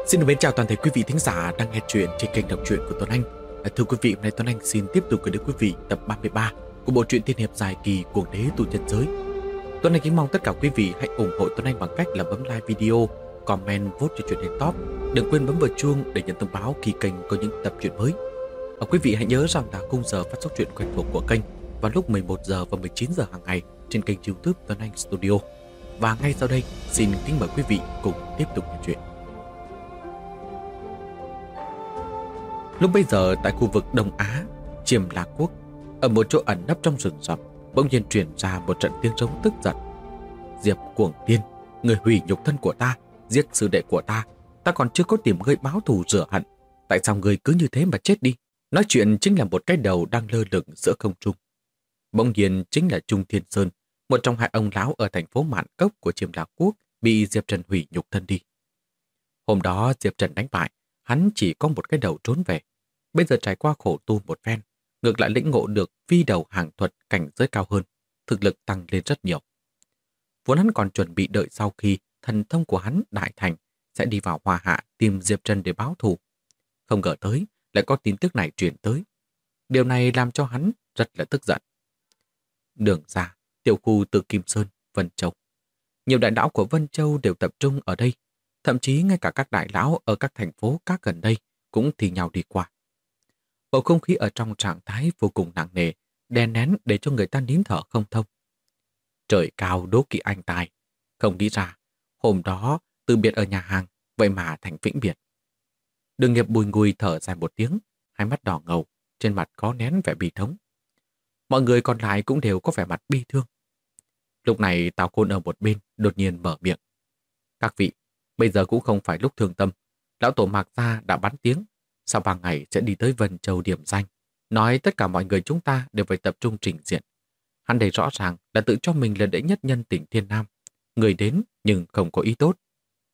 Xin được mến chào toàn thể quý vị thính giả đang nghe chuyện trên kênh đọc truyện của Tuấn Anh. Thưa quý vị, hôm nay Tuấn Anh xin tiếp tục gửi đến quý vị tập 33 của bộ truyện tiên hiệp dài kỳ Cuồng đế tu chân giới. Tuấn Anh kính mong tất cả quý vị hãy ủng hộ Tuấn Anh bằng cách là bấm like video, comment, vote cho chuyện lên top. Đừng quên bấm vào chuông để nhận thông báo khi kênh có những tập truyện mới. Quý vị hãy nhớ rằng là khung giờ phát sóng truyện quen thuộc của kênh vào lúc 11 giờ và 19 giờ hàng ngày trên kênh YouTube Tuấn Anh Studio. Và ngay sau đây, xin kính mời quý vị cùng tiếp tục nghe chuyện. Lúc bấy giờ tại khu vực Đông Á, Chiêm La Quốc, ở một chỗ ẩn nấp trong rừng rậm, bỗng nhiên truyền ra một trận tiếng rống tức giận. Diệp Cuồng Tiên, người hủy nhục thân của ta, giết sư đệ của ta, ta còn chưa có tìm ngươi báo thù rửa hận, tại sao ngươi cứ như thế mà chết đi? Nói chuyện chính là một cái đầu đang lơ lửng giữa không trung. Bỗng nhiên chính là Trung Thiên Sơn, một trong hai ông lão ở thành phố Mạn Cốc của Chiêm La Quốc, bị Diệp Trần hủy nhục thân đi. Hôm đó Diệp Trần đánh bại, hắn chỉ có một cái đầu trốn về. Bây giờ trải qua khổ tu một phen, ngược lại lĩnh ngộ được phi đầu hàng thuật cảnh giới cao hơn, thực lực tăng lên rất nhiều. Vốn hắn còn chuẩn bị đợi sau khi thần thông của hắn đại thành sẽ đi vào Hoa Hạ tìm Diệp Trần để báo thù. Không ngờ tới, lại có tin tức này truyền tới. Điều này làm cho hắn rất là tức giận. Đường ra, tiểu khu Tự Kim Sơn, Vân Châu. Nhiều đại lão của Vân Châu đều tập trung ở đây. Thậm chí ngay cả các đại lão ở các thành phố khác gần đây cũng thi nhau đi qua. Bầu không khí ở trong trạng thái vô cùng nặng nề, đè nén để cho người ta nín thở không thông. Trời cao đố kỵ anh tài. Không nghĩ ra, hôm đó từ biệt ở nhà hàng, vậy mà thành vĩnh biệt. Đường Nghiệp bùi ngùi thở dài một tiếng, hai mắt đỏ ngầu, trên mặt khó nén vẻ bi thống. Mọi người còn lại cũng đều có vẻ mặt bi thương. Lúc này Tào Khôn ở một bên đột nhiên mở miệng. Các vị, bây giờ cũng không phải lúc thương tâm. Lão tổ Mạc Gia đã bắn tiếng. Sau 3 ngày sẽ đi tới Vân Châu điểm danh. Nói tất cả mọi người chúng ta đều phải tập trung trình diện. Hắn đây rõ ràng là tự cho mình là đệ nhất nhân tỉnh Thiên Nam. Người đến nhưng không có ý tốt.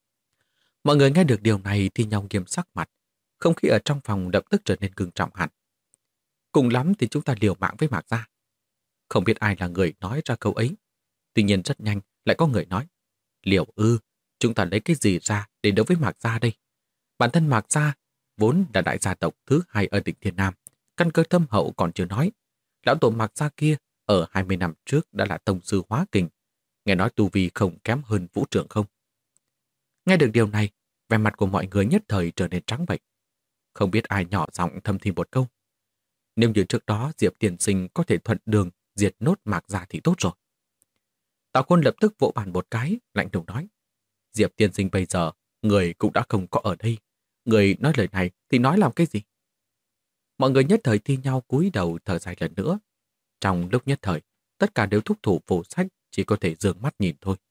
Mọi người nghe được điều này thì nhau nghiêm sắc mặt. Không khí ở trong phòng lập tức trở nên ngưng trọng hẳn. Cùng lắm thì chúng ta liều mạng với Mạc Gia. Không biết ai là người nói ra câu ấy. Tuy nhiên rất nhanh lại có người nói. Liều ư, chúng ta lấy cái gì ra để đấu với Mạc Gia đây? Bản thân Mạc Gia vốn là đại gia tộc thứ 2 ở tỉnh Thiên Nam. Căn cơ thâm hậu còn chưa nói. Lão tổ Mạc Gia kia ở 20 năm trước đã là tông sư hóa kình. Nghe nói tu vi không kém hơn Vũ Trưởng không? Nghe được điều này, vẻ mặt của mọi người nhất thời trở nên trắng bệch. Không biết ai nhỏ giọng thầm thì một câu. Nếu như trước đó Diệp Tiên Sinh có thể thuận đường diệt nốt Mạc Gia thì tốt rồi. Tào Khôn lập tức vỗ bàn một cái, lạnh lùng nói. Diệp Tiên Sinh bây giờ, người cũng đã không có ở đây. Người nói lời này thì nói làm cái gì? Mọi người nhất thời thi nhau cúi đầu thở dài lần nữa. Trong lúc nhất thời, tất cả đều thúc thủ vô sách, chỉ có thể dương mắt nhìn thôi.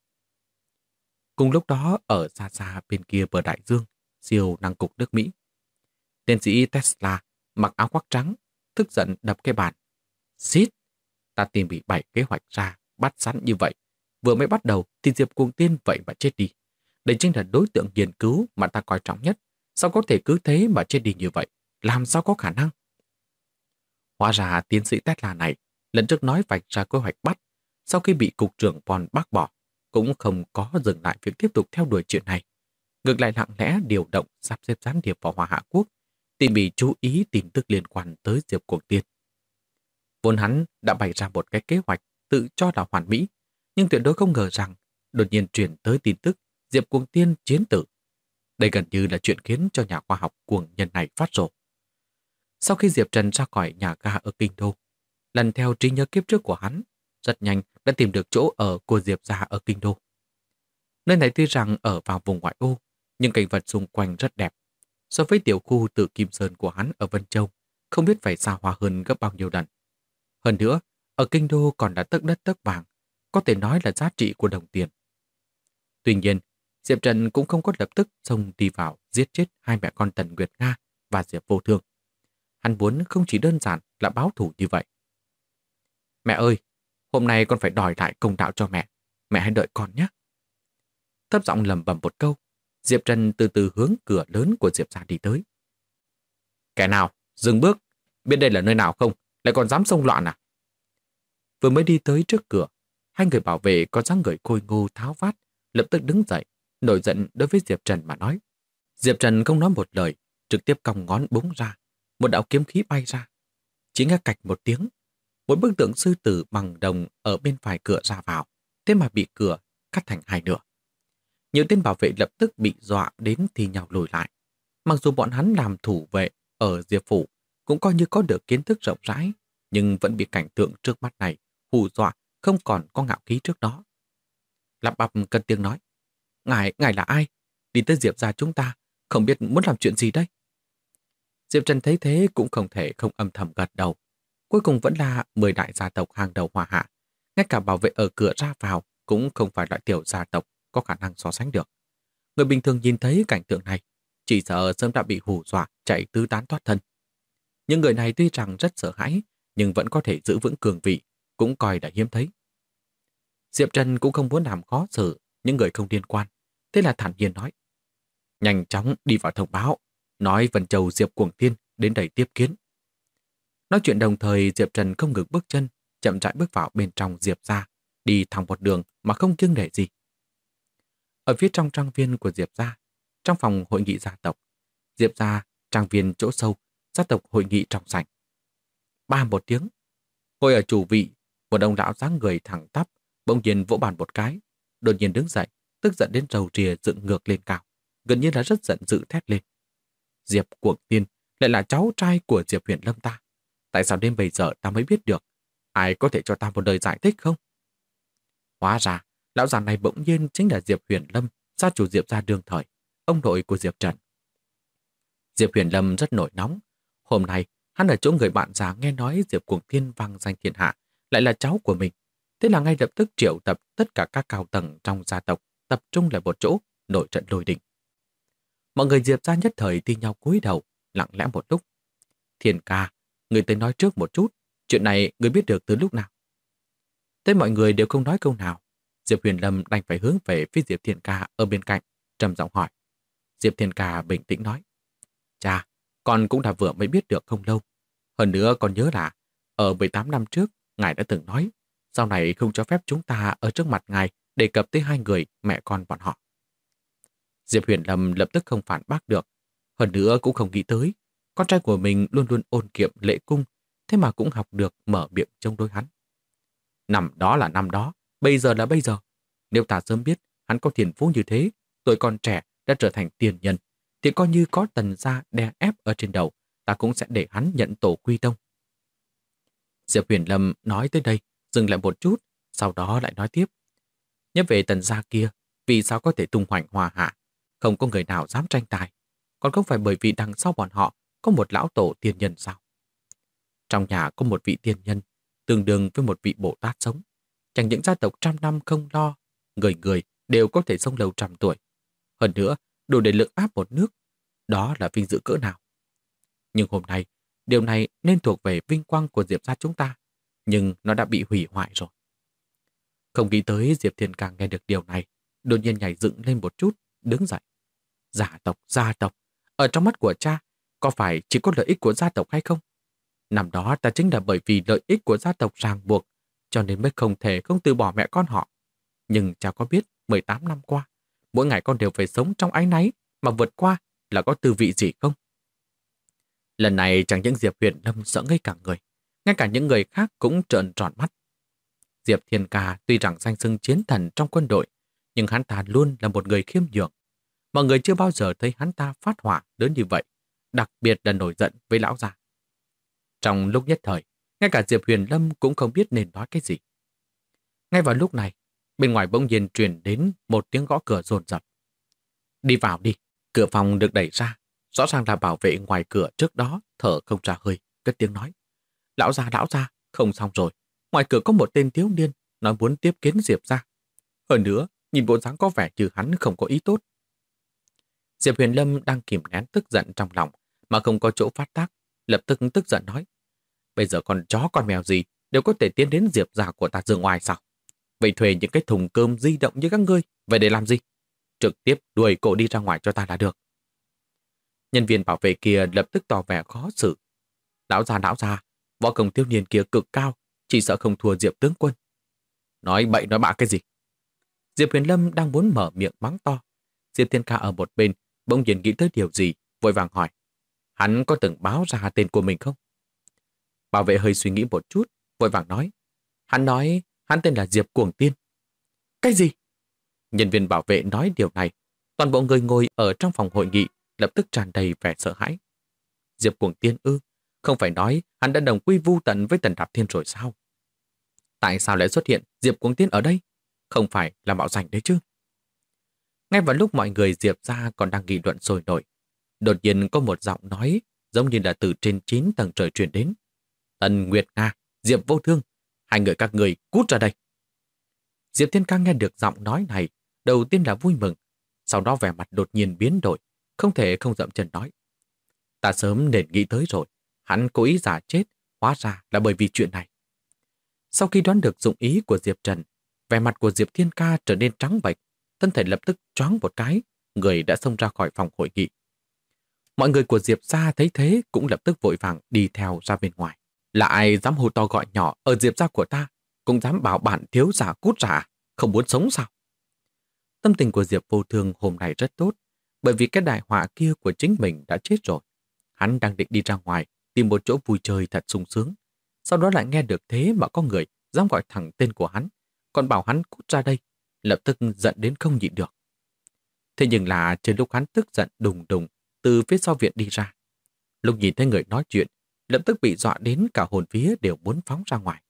Cùng lúc đó, ở xa xa bên kia bờ đại dương, siêu năng cục nước Mỹ. Tiến sĩ Tesla mặc áo khoác trắng, tức giận đập cái bàn. Xít! Ta tìm bị 7 kế hoạch ra, bắt sẵn như vậy. Vừa mới bắt đầu thì Diệp Cuồng Tiên vậy mà chết đi. Đây chính là đối tượng nghiên cứu mà ta coi trọng nhất. Sao có thể cứ thế mà chết đi như vậy? Làm sao có khả năng? Hóa ra tiến sĩ Tesla này lần trước nói vạch ra kế hoạch bắt. Sau khi bị cục trưởng Von bác bỏ, cũng không có dừng lại việc tiếp tục theo đuổi chuyện này. Ngược lại lặng lẽ điều động sắp xếp gián điệp vào Hoa Hạ Quốc, tìm bị chú ý tin tức liên quan tới Diệp Cuồng Tiên. Vốn hắn đã bày ra một cái kế hoạch tự cho là hoàn mỹ, nhưng tuyệt đối không ngờ rằng đột nhiên truyền tới tin tức Diệp Cuồng Tiên chiến tử. Đây gần như là chuyện khiến cho nhà khoa học cuồng nhân này phát rồ. Sau khi Diệp Trần ra khỏi nhà ga ở Kinh Đô, lần theo trí nhớ kiếp trước của hắn, rất nhanh đã tìm được chỗ ở của Diệp gia ở Kinh Đô. Nơi này tuy rằng ở vào vùng ngoại ô, nhưng cảnh vật xung quanh rất đẹp. So với tiểu khu Tự Kim Sơn của hắn ở Vân Châu, không biết phải xa hoa hơn gấp bao nhiêu lần. Hơn nữa, ở Kinh Đô còn là tấc đất tấc vàng, có thể nói là giá trị của đồng tiền. Tuy nhiên, Diệp Trần cũng không có lập tức xông đi vào giết chết hai mẹ con Tần Nguyệt Nga và Diệp Vô Thương. Hắn muốn không chỉ đơn giản là báo thù như vậy. Mẹ ơi, hôm nay con phải đòi lại công đạo cho mẹ. Mẹ hãy đợi con nhé. Thấp giọng lẩm bẩm một câu, Diệp Trần từ từ hướng cửa lớn của Diệp gia đi tới. Kẻ nào, dừng bước, biết đây là nơi nào không, lại còn dám xông loạn à? Vừa mới đi tới trước cửa, hai người bảo vệ có dáng người khôi ngô tháo vát, lập tức đứng dậy, nổi giận đối với Diệp Trần mà nói. Diệp Trần không nói một lời, trực tiếp cong ngón búng ra, một đạo kiếm khí bay ra. Chỉ nghe cạch một tiếng, một bức tượng sư tử bằng đồng ở bên phải cửa ra vào, thế mà bị cửa cắt thành hai nửa. Nhiều tên bảo vệ lập tức bị dọa đến thì nhào lùi lại. Mặc dù bọn hắn làm thủ vệ ở Diệp Phủ cũng coi như có được kiến thức rộng rãi, nhưng vẫn bị cảnh tượng trước mắt này hù dọa, không còn có ngạo khí trước đó. Lắp bắp cất tiếng nói: ngài là ai? Đi tới Diệp gia chúng ta, không biết muốn làm chuyện gì đây? Diệp Trần thấy thế cũng không thể không âm thầm gật đầu. Cuối cùng vẫn là 10 đại gia tộc hàng đầu Hoa Hạ. Ngay cả bảo vệ ở cửa ra vào cũng không phải loại tiểu gia tộc có khả năng so sánh được. Người bình thường nhìn thấy cảnh tượng này, chỉ sợ sớm đã bị hù dọa chạy tứ tán thoát thân. Những người này tuy rằng rất sợ hãi, nhưng vẫn có thể giữ vững cường vị, cũng coi là hiếm thấy. Diệp Trần cũng không muốn làm khó xử những người không liên quan, thế là thản nhiên nói: nhanh chóng đi vào thông báo, nói Vân Châu Diệp Cuồng Thiên đến đây tiếp kiến. Nói chuyện đồng thời, Diệp Trần không ngừng bước chân, chậm rãi bước vào bên trong Diệp gia, đi thẳng một đường mà không kiêng nể gì. Ở phía trong trang viên của Diệp gia, trong phòng hội nghị gia tộc, Diệp gia trang viên chỗ sâu, gia tộc hội nghị trong sảnh. Ba một tiếng, ngồi ở chủ vị, một ông lão dáng người thẳng tắp, bỗng nhiên vỗ bàn một cái, đột nhiên đứng dậy, tức giận đến râu ria dựng ngược lên cao, gần như là rất giận dữ thét lên: Diệp Cuồng Thiên lại là cháu trai của Diệp Huyền Lâm ta. Tại sao đến bây giờ ta mới biết được? Ai có thể cho ta một lời giải thích không? Hóa ra, lão già này bỗng nhiên chính là Diệp Huyền Lâm, gia chủ Diệp gia đương thời, ông nội của Diệp Trần. Diệp Huyền Lâm rất nổi nóng. Hôm nay, hắn ở chỗ người bạn già nghe nói Diệp Cuồng Thiên vang danh thiên hạ, lại là cháu của mình. Thế là ngay lập tức triệu tập tất cả các cao tầng trong gia tộc tập trung lại một chỗ, nổi trận lôi đình. Mọi người Diệp gia nhất thời thi nhau cúi đầu, lặng lẽ một lúc. Thiên ca, người tới nói trước một chút, chuyện này người biết được từ lúc nào? Thế mọi người đều không nói câu nào. Diệp Huyền Lâm đành phải hướng về phía Diệp Thiên ca ở bên cạnh, trầm giọng hỏi. Diệp Thiên ca bình tĩnh nói: Cha, con cũng đã vừa mới biết được không lâu. Hơn nữa còn nhớ là ở 18 năm trước, ngài đã từng nói sau này không cho phép chúng ta ở trước mặt ngài đề cập tới hai người mẹ con bọn họ. Diệp Huyền Lâm lập tức không phản bác được. Hơn nữa cũng không nghĩ tới con trai của mình luôn luôn ôn kiệm lễ cung, thế mà cũng học được mở miệng chống đối hắn. Năm đó là năm đó, bây giờ là bây giờ. Nếu ta sớm biết hắn có thiên phú như thế, tuổi còn trẻ đã trở thành tiền nhân, thì coi như có Tần gia đè ép ở trên đầu, ta cũng sẽ để hắn nhận tổ quy tông. Diệp Huyền Lâm nói tới đây, dừng lại một chút, sau đó lại nói tiếp. Nhớ về Tần gia kia, vì sao có thể tung hoành hòa hạ, không có người nào dám tranh tài, còn không phải bởi vì đằng sau bọn họ có một lão tổ tiên nhân sao? Trong nhà có một vị tiên nhân, tương đương với một vị Bồ Tát sống. Chẳng những gia tộc trăm năm không lo, người người đều có thể sống lâu trăm tuổi. Hơn nữa, đủ để lực áp một nước, đó là vinh dự cỡ nào. Nhưng hôm nay, điều này nên thuộc về vinh quang của Diệp gia chúng ta, nhưng nó đã bị hủy hoại rồi. Không nghĩ tới Diệp Thiên Càng nghe được điều này, đột nhiên nhảy dựng lên một chút, đứng dậy. Gia tộc, ở trong mắt của cha, có phải chỉ có lợi ích của gia tộc hay không? Năm đó ta chính là bởi vì lợi ích của gia tộc ràng buộc, cho nên mới không thể không từ bỏ mẹ con họ. Nhưng cha có biết 18 năm qua, mỗi ngày con đều phải sống trong áy náy, mà vượt qua là có tư vị gì không? Lần này chẳng những Diệp Huyền Lâm sợ ngây cả người, ngay cả những người khác cũng trợn tròn mắt. Diệp Thiên Ca tuy rằng danh xưng chiến thần trong quân đội, nhưng hắn ta luôn là một người khiêm nhường. Mọi người chưa bao giờ thấy hắn ta phát hỏa lớn như vậy, đặc biệt là nổi giận với lão già. Trong lúc nhất thời, ngay cả Diệp Huyền Lâm cũng không biết nên nói cái gì. Ngay vào lúc này, bên ngoài bỗng nhiên truyền đến một tiếng gõ cửa dồn dập. Đi vào đi, cửa phòng được đẩy ra. Rõ ràng là bảo vệ ngoài cửa trước đó thở không ra hơi, cất tiếng nói. Lão gia, không xong rồi. Ngoài cửa có một tên thiếu niên nói muốn tiếp kiến Diệp gia. Hơn nữa, nhìn bộ dáng có vẻ như hắn không có ý tốt. Diệp Huyền Lâm đang kìm nén tức giận trong lòng mà không có chỗ phát tác, lập tức tức giận nói. Bây giờ con chó con mèo gì đều có thể tiến đến Diệp gia của ta giường ngoài sao? Vậy thuê những cái thùng cơm di động như các ngươi, vậy để làm gì? Trực tiếp đuổi cổ đi ra ngoài cho ta là được. Nhân viên bảo vệ kia lập tức tỏ vẻ khó xử. Lão già, võ công thiếu niên kia cực cao, chỉ sợ không thua Diệp tướng quân. Nói bậy nói bạ cái gì? Diệp Huyền Lâm đang muốn mở miệng mắng to. Diệp Thiên Ca ở một bên bỗng nhiên nghĩ tới điều gì, vội vàng hỏi. Hắn có từng báo ra tên của mình không? Bảo vệ hơi suy nghĩ một chút, vội vàng nói. Hắn nói hắn tên là Diệp Cuồng Tiên. Cái gì? Nhân viên bảo vệ nói điều này. Toàn bộ người ngồi ở trong phòng hội nghị lập tức tràn đầy vẻ sợ hãi. Diệp Cuồng Tiên ư? Không phải nói hắn đã đồng quy vu tận với Tần Đạp Thiên rồi sao? Tại sao lại xuất hiện Diệp Cuồng Tiên ở đây? Không phải là mạo danh đấy chứ? Ngay vào lúc mọi người Diệp ra còn đang nghị luận sôi nổi, đột nhiên có một giọng nói giống như là từ trên 9 tầng trời truyền đến. Tần Nguyệt Nga, Diệp Vô Thương, hai người các người cút ra đây. Diệp Thiên Ca nghe được giọng nói này, đầu tiên là vui mừng, sau đó vẻ mặt đột nhiên biến đổi, không thể không dậm chân nói. Ta sớm nên nghĩ tới rồi, hắn cố ý giả chết, hóa ra là bởi vì chuyện này. Sau khi đoán được dụng ý của Diệp Trần, vẻ mặt của Diệp Thiên Ca trở nên trắng bệch, thân thể lập tức choáng một cái, người đã xông ra khỏi phòng hội nghị. Mọi người của Diệp gia thấy thế cũng lập tức vội vàng đi theo ra bên ngoài. Là ai dám hô to gọi nhỏ ở Diệp gia của ta, cũng dám bảo bản thiếu giả cút giả, không muốn sống sao? Tâm tình của Diệp Vô Thương hôm nay rất tốt, bởi vì cái đại họa kia của chính mình đã chết rồi. Hắn đang định đi ra ngoài, tìm một chỗ vui chơi thật sung sướng. Sau đó lại nghe được thế mà có người dám gọi thẳng tên của hắn, còn bảo hắn cút ra đây, lập tức giận đến không nhịn được. Thế nhưng là trên lúc hắn tức giận đùng đùng từ phía sau viện đi ra, lúc nhìn thấy người nói chuyện, lập tức bị dọa đến cả hồn vía đều muốn phóng ra ngoài.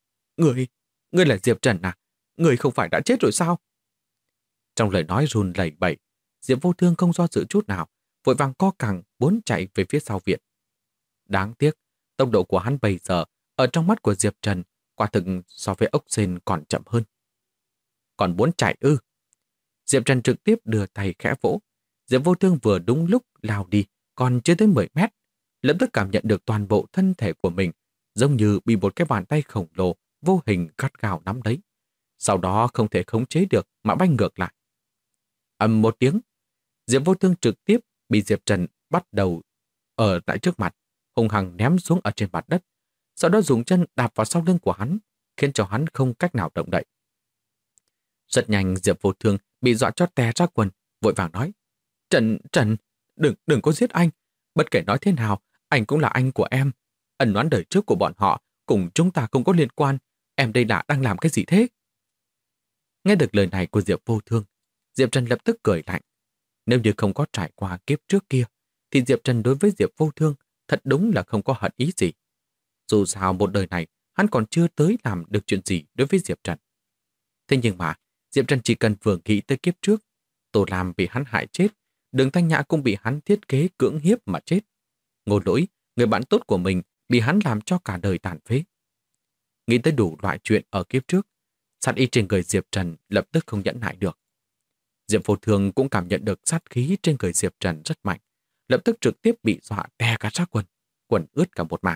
Ngươi là Diệp Trần à? Ngươi không phải đã chết rồi sao? Trong lời nói run lẩy bẩy, Diệp Vô Thương không do dự chút nào, vội vàng co cẳng muốn chạy về phía sau viện. Đáng tiếc, tốc độ của hắn bây giờ ở trong mắt của Diệp Trần quả thực so với ốc sên còn chậm hơn. Còn muốn chạy ư? Diệp Trần trực tiếp đưa tay khẽ vỗ. Diệp Vô Thương vừa đúng lúc lao đi, còn chưa tới 10 mét, lập tức cảm nhận được toàn bộ thân thể của mình giống như bị một cái bàn tay khổng lồ vô hình gắt gao nắm lấy. Sau đó không thể khống chế được mà bay ngược lại. Ầm một tiếng, Diệp Vô Thương trực tiếp bị Diệp Trần bắt đầu ở tại trước mặt, hung hăng ném xuống ở trên mặt đất, sau đó dùng chân đạp vào sau lưng của hắn, khiến cho hắn không cách nào động đậy. Rất nhanh Diệp Vô Thương bị dọa cho té ra quần, vội vàng nói: Trần, đừng có giết anh. Bất kể nói thế nào, anh cũng là anh của em. Ân oán đời trước của bọn họ cùng chúng ta không có liên quan. Em đây là đang làm cái gì thế? Nghe được lời này của Diệp Vô Thương, Diệp Trần lập tức cười lạnh. Nếu như không có trải qua kiếp trước kia, thì Diệp Trần đối với Diệp Vô Thương thật đúng là không có hận ý gì. Dù sao một đời này, hắn còn chưa tới làm được chuyện gì đối với Diệp Trần. Thế nhưng mà, Diệp Trần chỉ cần vừa nghĩ tới kiếp trước, Tô Lam bị hắn hại chết, Đường Thanh Nhã cũng bị hắn thiết kế cưỡng hiếp mà chết. Ngô Lỗi, người bạn tốt của mình, bị hắn làm cho cả đời tàn phế. Nghĩ tới đủ loại chuyện ở kiếp trước, sát ý trên người Diệp Trần lập tức không nhẫn nại được. Diệp Vô Thương cũng cảm nhận được sát khí trên người Diệp Trần rất mạnh, lập tức trực tiếp bị dọa tè cả ra quần ướt cả một mảng.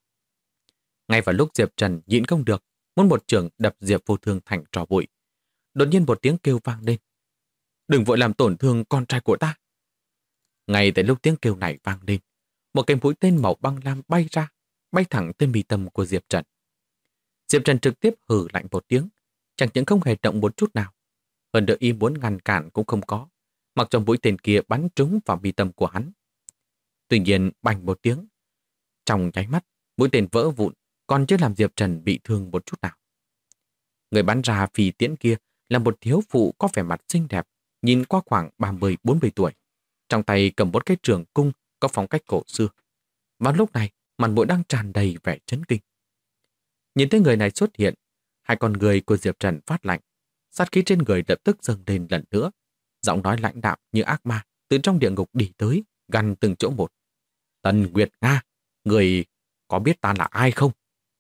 Ngay vào lúc Diệp Trần nhịn không được, muốn một chưởng đập Diệp Vô Thương thành tro bụi, đột nhiên một tiếng kêu vang lên: Đừng vội làm tổn thương con trai của ta. Ngay tại lúc tiếng kêu này vang lên, một cái mũi tên màu băng lam bay ra, bay thẳng tới mi tâm của Diệp Trần. Diệp Trần trực tiếp hừ lạnh một tiếng, chẳng những không hề động một chút nào. Hơn nữa ý muốn ngăn cản cũng không có, mặc cho mũi tên kia bắn trúng vào mi tâm của hắn. Tuy nhiên bành một tiếng, trong nháy mắt, mũi tên vỡ vụn, còn chưa làm Diệp Trần bị thương một chút nào. Người bắn ra phi tiễn kia là một thiếu phụ có vẻ mặt xinh đẹp, nhìn qua khoảng 30-40 tuổi. Trong tay cầm một cái trường cung có phong cách cổ xưa. Vào lúc này, mặt mũi đang tràn đầy vẻ chấn kinh. Nhìn thấy người này xuất hiện, hai con người của Diệp Trần phát lạnh. Sát khí trên người lập tức dâng lên lần nữa. Giọng nói lãnh đạm như ác ma từ trong địa ngục đi tới, gằn từng chỗ một. Tần Nguyệt Nga, người có biết ta là ai không?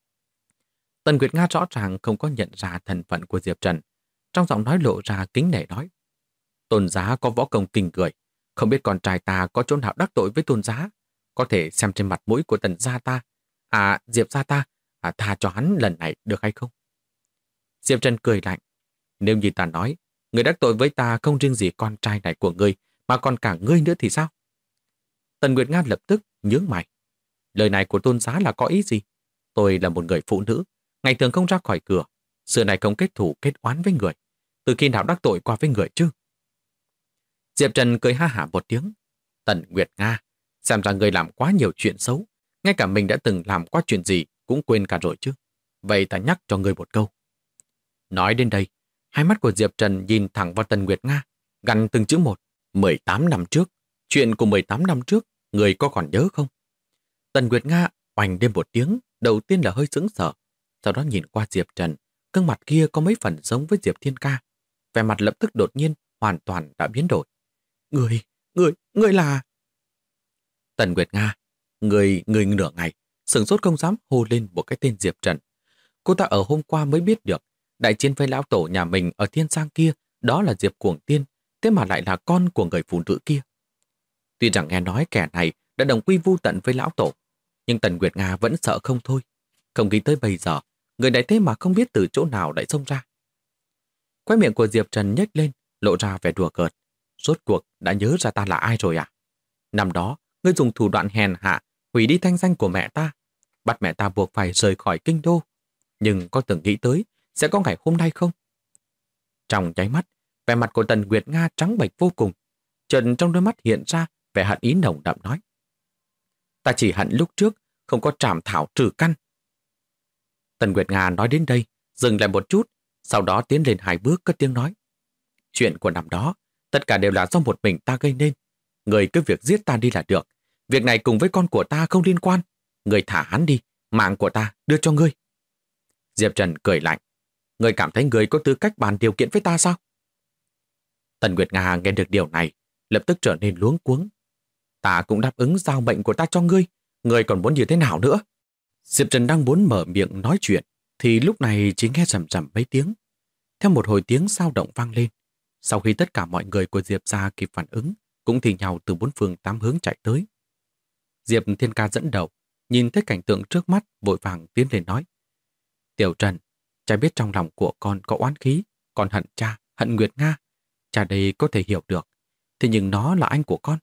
Tần Nguyệt Nga rõ ràng không có nhận ra thân phận của Diệp Trần. Trong giọng nói lộ ra kính nể nói: Tôn giá có võ công kinh người, không biết con trai ta có chỗ nào đắc tội với tôn giá, có thể xem trên mặt mũi của Tần gia ta, Diệp gia ta, tha cho hắn lần này được hay không? Diệp Trần cười lạnh: Nếu như ta nói, người đắc tội với ta không riêng gì con trai này của ngươi, mà còn cả ngươi nữa thì sao? Tần Nguyệt Nga lập tức nhướng mày. Lời này của tôn giá là có ý gì? Tôi là một người phụ nữ, ngày thường không ra khỏi cửa, xưa này không kết thù kết oán với người. Từ khi nào đắc tội qua với người chứ? Diệp Trần cười ha hả một tiếng. Tần Nguyệt Nga, xem ra người làm quá nhiều chuyện xấu. Ngay cả mình đã từng làm qua chuyện gì cũng quên cả rồi chứ. Vậy ta nhắc cho người một câu. Nói đến đây, hai mắt của Diệp Trần nhìn thẳng vào Tần Nguyệt Nga, gằn từng chữ một. 18 năm trước, chuyện của 18 năm trước, người có còn nhớ không? Tần Nguyệt Nga oành lên một tiếng, đầu tiên là hơi sững sờ, sau đó nhìn qua Diệp Trần, gương mặt kia có mấy phần giống với Diệp Thiên Ca. Vẻ mặt lập tức đột nhiên, hoàn toàn đã biến đổi. Người là... Tần Nguyệt Nga, người nửa ngày, sửng sốt không dám hô lên một cái tên Diệp Trần. Cô ta ở hôm qua mới biết được, đại chiến với lão tổ nhà mình ở Thiên Sang kia, đó là Diệp Cuồng Tiên, thế mà lại là con của người phụ nữ kia. Tuy rằng nghe nói kẻ này đã đồng quy vu tận với lão tổ, nhưng Tần Nguyệt Nga vẫn sợ không thôi. Không nghĩ tới bây giờ, người này thế mà không biết từ chỗ nào lại xông ra. Khóe miệng của Diệp Trần nhếch lên, lộ ra vẻ đùa cợt. Rốt cuộc đã nhớ ra ta là ai rồi à? Năm đó, ngươi dùng thủ đoạn hèn hạ, hủy đi thanh danh của mẹ ta, bắt mẹ ta buộc phải rời khỏi kinh đô. Nhưng có từng nghĩ tới sẽ có ngày hôm nay không? Trong nháy mắt, vẻ mặt của Tần Nguyệt Nga trắng bệch vô cùng. Trần trong đôi mắt hiện ra vẻ hận ý nồng đậm nói. Ta chỉ hận lúc trước không có trảm thảo trừ căn. Tần Nguyệt Nga nói đến đây, dừng lại một chút, sau đó tiến lên 2 bước cất tiếng nói. Chuyện của năm đó, tất cả đều là do một mình ta gây nên. Người cứ việc giết ta đi là được. Việc này cùng với con của ta không liên quan. Người thả hắn đi, mạng của ta đưa cho ngươi. Diệp Trần cười lạnh. Ngươi cảm thấy ngươi có tư cách bàn điều kiện với ta sao? Tần Nguyệt Nga nghe được điều này, lập tức trở nên luống cuống. Ta cũng đáp ứng giao mệnh của ta cho ngươi. Ngươi còn muốn như thế nào nữa? Diệp Trần đang muốn mở miệng nói chuyện, thì lúc này chỉ nghe rầm rầm mấy tiếng. Theo một hồi tiếng sao động vang lên. Sau khi tất cả mọi người của Diệp gia kịp phản ứng, cũng thì nhau từ 4 phương 8 hướng chạy tới. Diệp Thiên Ca dẫn đầu, nhìn thấy cảnh tượng trước mắt, vội vàng tiến lên nói. Tiểu Trần, cha biết trong lòng của con có oán khí, con hận cha, hận Nguyệt Nga. Cha đây có thể hiểu được, thế nhưng nó là anh của con.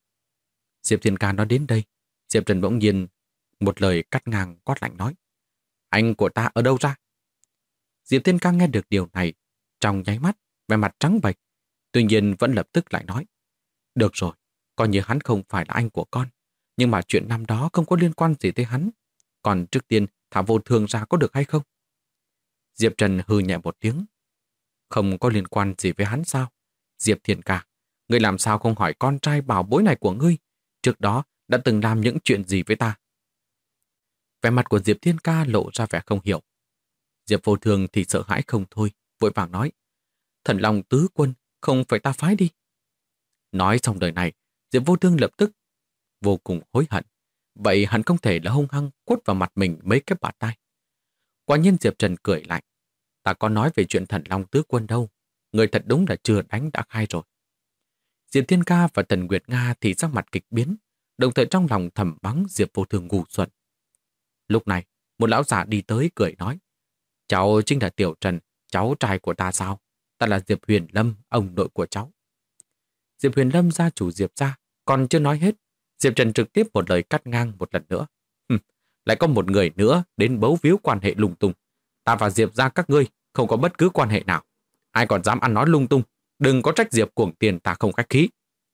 Diệp Thiên Ca nói đến đây, Diệp Trần bỗng nhiên một lời cắt ngang quát lạnh nói. Anh của ta ở đâu ra? Diệp Thiên Ca nghe được điều này, trong nháy mắt, vẻ mặt trắng bệch, tuy nhiên vẫn lập tức lại nói. Được rồi, coi như hắn không phải là anh của con, nhưng mà chuyện năm đó không có liên quan gì tới hắn. Còn trước tiên thả Vô Thương ra có được hay không? Diệp Trần hừ nhẹ một tiếng. Không có liên quan gì với hắn sao? Diệp Thiên Ca, ngươi làm sao không hỏi con trai bảo bối này của ngươi? Trước đó đã từng làm những chuyện gì với ta? Vẻ mặt của Diệp Thiên Ca lộ ra vẻ không hiểu. Diệp Vô Thương thì sợ hãi không thôi, vội vàng nói. Thần Long tứ quân, không phải ta phái đi. Nói xong đời này, Diệp Vô Thương lập tức vô cùng hối hận. Vậy hắn không thể là hung hăng quất vào mặt mình mấy cái bạt tai. Quả nhiên Diệp Trần cười lạnh. Ta có nói về chuyện Thần Long tứ quân đâu. Người thật đúng là chưa đánh đã khai rồi. Diệp Thiên Ca và Tần Nguyệt Nga thì sắc mặt kịch biến, đồng thời trong lòng thầm mắng Diệp Vô Thương ngu xuẩn. Lúc này, một lão già đi tới cười nói. Cháu chính là Tiểu Trần, cháu trai của ta sao? Ta là Diệp Huyền Lâm, ông nội của cháu. Diệp Huyền Lâm gia chủ Diệp gia, còn chưa nói hết. Diệp Trần trực tiếp một lời cắt ngang một lần nữa. Lại có một người nữa đến bấu víu quan hệ lung tung. Ta và Diệp gia các ngươi không có bất cứ quan hệ nào. Ai còn dám ăn nói lung tung, đừng có trách Diệp Cuồng Tiền ta không khách khí.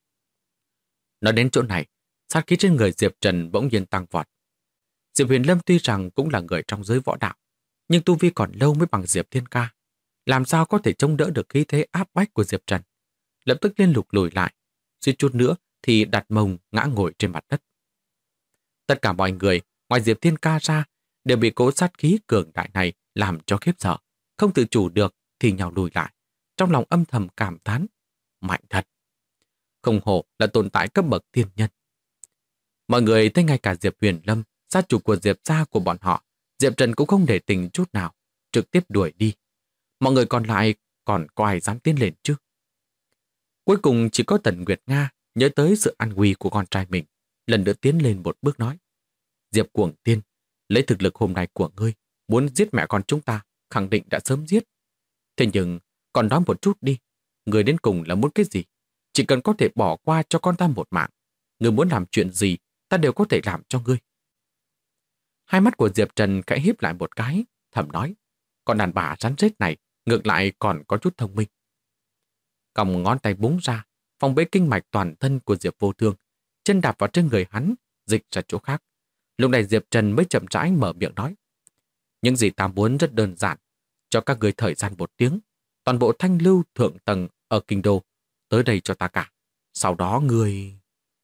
Nói đến chỗ này, sát khí trên người Diệp Trần bỗng nhiên tăng vọt. Diệp Huyền Lâm tuy rằng cũng là người trong giới võ đạo, nhưng tu vi còn lâu mới bằng Diệp Thiên Ca. Làm sao có thể chống đỡ được khí thế áp bách của Diệp Trần? Lập tức liên lục lùi lại, suýt chút nữa thì đặt mông ngã ngồi trên mặt đất. Tất cả mọi người, ngoài Diệp Thiên Ca ra, đều bị cỗ sát khí cường đại này làm cho khiếp sợ, không tự chủ được thì nhào lùi lại, trong lòng âm thầm cảm thán, mạnh thật. Không hổ là tồn tại cấp bậc thiên nhân. Mọi người thấy ngay cả Diệp Huyền Lâm, gia chủ của Diệp gia của bọn họ, Diệp Trần cũng không để tình chút nào, trực tiếp đuổi đi. Mọi người còn lại còn có ai dám tiến lên chứ? Cuối cùng chỉ có Tần Nguyệt Nga nhớ tới sự an nguy của con trai mình, lần nữa tiến lên một bước nói. Diệp Cuồng Tiên, lấy thực lực hôm nay của ngươi, muốn giết mẹ con chúng ta, khẳng định đã sớm giết. Thế nhưng, còn nói một chút đi, ngươi đến cùng là muốn cái gì? Chỉ cần có thể bỏ qua cho con ta một mạng, ngươi muốn làm chuyện gì, ta đều có thể làm cho ngươi. Hai mắt của Diệp Trần khẽ híp lại một cái, thầm nói, con đàn bà rắn rết này ngược lại còn có chút thông minh. Còng ngón tay búng ra, phong bế kinh mạch toàn thân của Diệp Vô Thương, chân đạp vào trên người hắn, dịch ra chỗ khác. Lúc này Diệp Trần mới chậm rãi mở miệng nói. Những gì ta muốn rất đơn giản, cho các người thời gian 1 tiếng, toàn bộ thanh lưu thượng tầng ở kinh đô, tới đây cho ta cả. Sau đó người...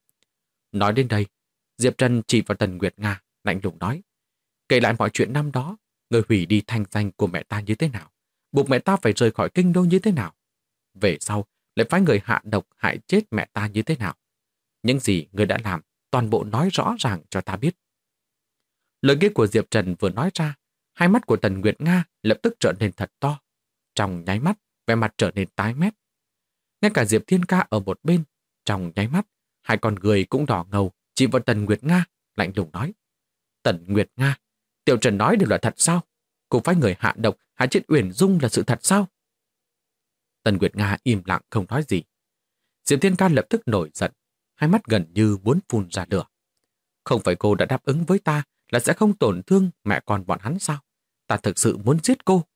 Nói đến đây, Diệp Trần chỉ vào Tần Nguyệt Nga, lạnh lùng nói. Kể lại mọi chuyện năm đó, người hủy đi thanh danh của mẹ ta như thế nào, buộc mẹ ta phải rời khỏi kinh đô như thế nào. Về sau, lại phái người hạ độc hại chết mẹ ta như thế nào. Những gì người đã làm, toàn bộ nói rõ ràng cho ta biết. Lời kia của Diệp Trần vừa nói ra, hai mắt của Tần Nguyệt Nga lập tức trở nên thật to. Trong nháy mắt, vẻ mặt trở nên tái mét. Ngay cả Diệp Thiên Ca ở một bên, trong nháy mắt, hai con người cũng đỏ ngầu, chỉ vào Tần Nguyệt Nga, lạnh lùng nói. Tần Nguyệt Nga, Tiểu Trần nói đều là thật sao? Cô phái người hạ độc, hại chết Uyển Dung là sự thật sao? Tần Nguyệt Nga im lặng không nói gì. Diệp Thiên Ca lập tức nổi giận, hai mắt gần như muốn phun ra lửa. Không phải cô đã đáp ứng với ta là sẽ không tổn thương mẹ con bọn hắn sao? Ta thực sự muốn giết cô.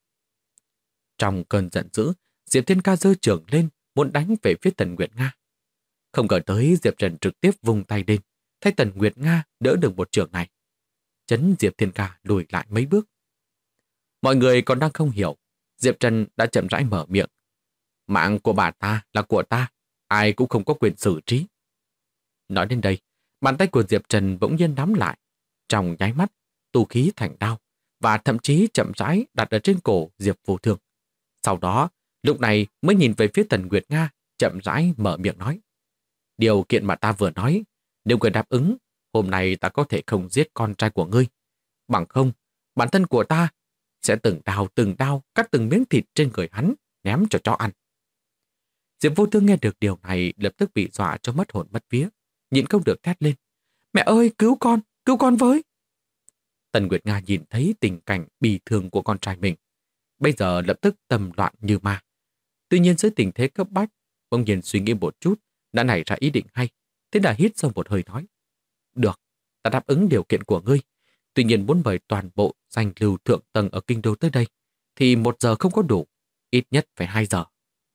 Trong cơn giận dữ, Diệp Thiên Ca giơ chưởng lên, muốn đánh về phía Tần Nguyệt Nga. Không ngờ tới Diệp Trần trực tiếp vung tay lên, thay Tần Nguyệt Nga đỡ được một chưởng này. Chấn Diệp Thiên Ca lùi lại mấy bước. Mọi người còn đang không hiểu, Diệp Trần đã chậm rãi mở miệng. Mạng của bà ta là của ta, ai cũng không có quyền xử trí. Nói đến đây, bàn tay của Diệp Trần bỗng nhiên nắm lại. Trong nháy mắt, tu khí thành đao, và thậm chí chậm rãi đặt ở trên cổ Diệp Vô Thương. Sau đó, lúc này mới nhìn về phía Tần Nguyệt Nga, chậm rãi mở miệng nói. Điều kiện mà ta vừa nói, nếu người đáp ứng, hôm nay ta có thể không giết con trai của ngươi. Bằng không, bản thân của ta sẽ từng đao cắt từng miếng thịt trên người hắn, ném cho chó ăn. Diệp Vô Thương nghe được điều này lập tức bị dọa cho mất hồn mất vía, nhịn không được thét lên. Mẹ ơi, cứu con với! Tần Nguyệt Nga nhìn thấy tình cảnh bi thương của con trai mình. Bây giờ lập tức tâm loạn như ma. Tuy nhiên dưới tình thế cấp bách, bỗng nhiên suy nghĩ một chút, đã nảy ra ý định hay. Thế là hít sâu một hơi nói. Được, ta đáp ứng điều kiện của ngươi. Tuy nhiên muốn mời toàn bộ danh lưu thượng tầng ở kinh đô tới đây, thì 1 giờ không có đủ, ít nhất phải 2 giờ.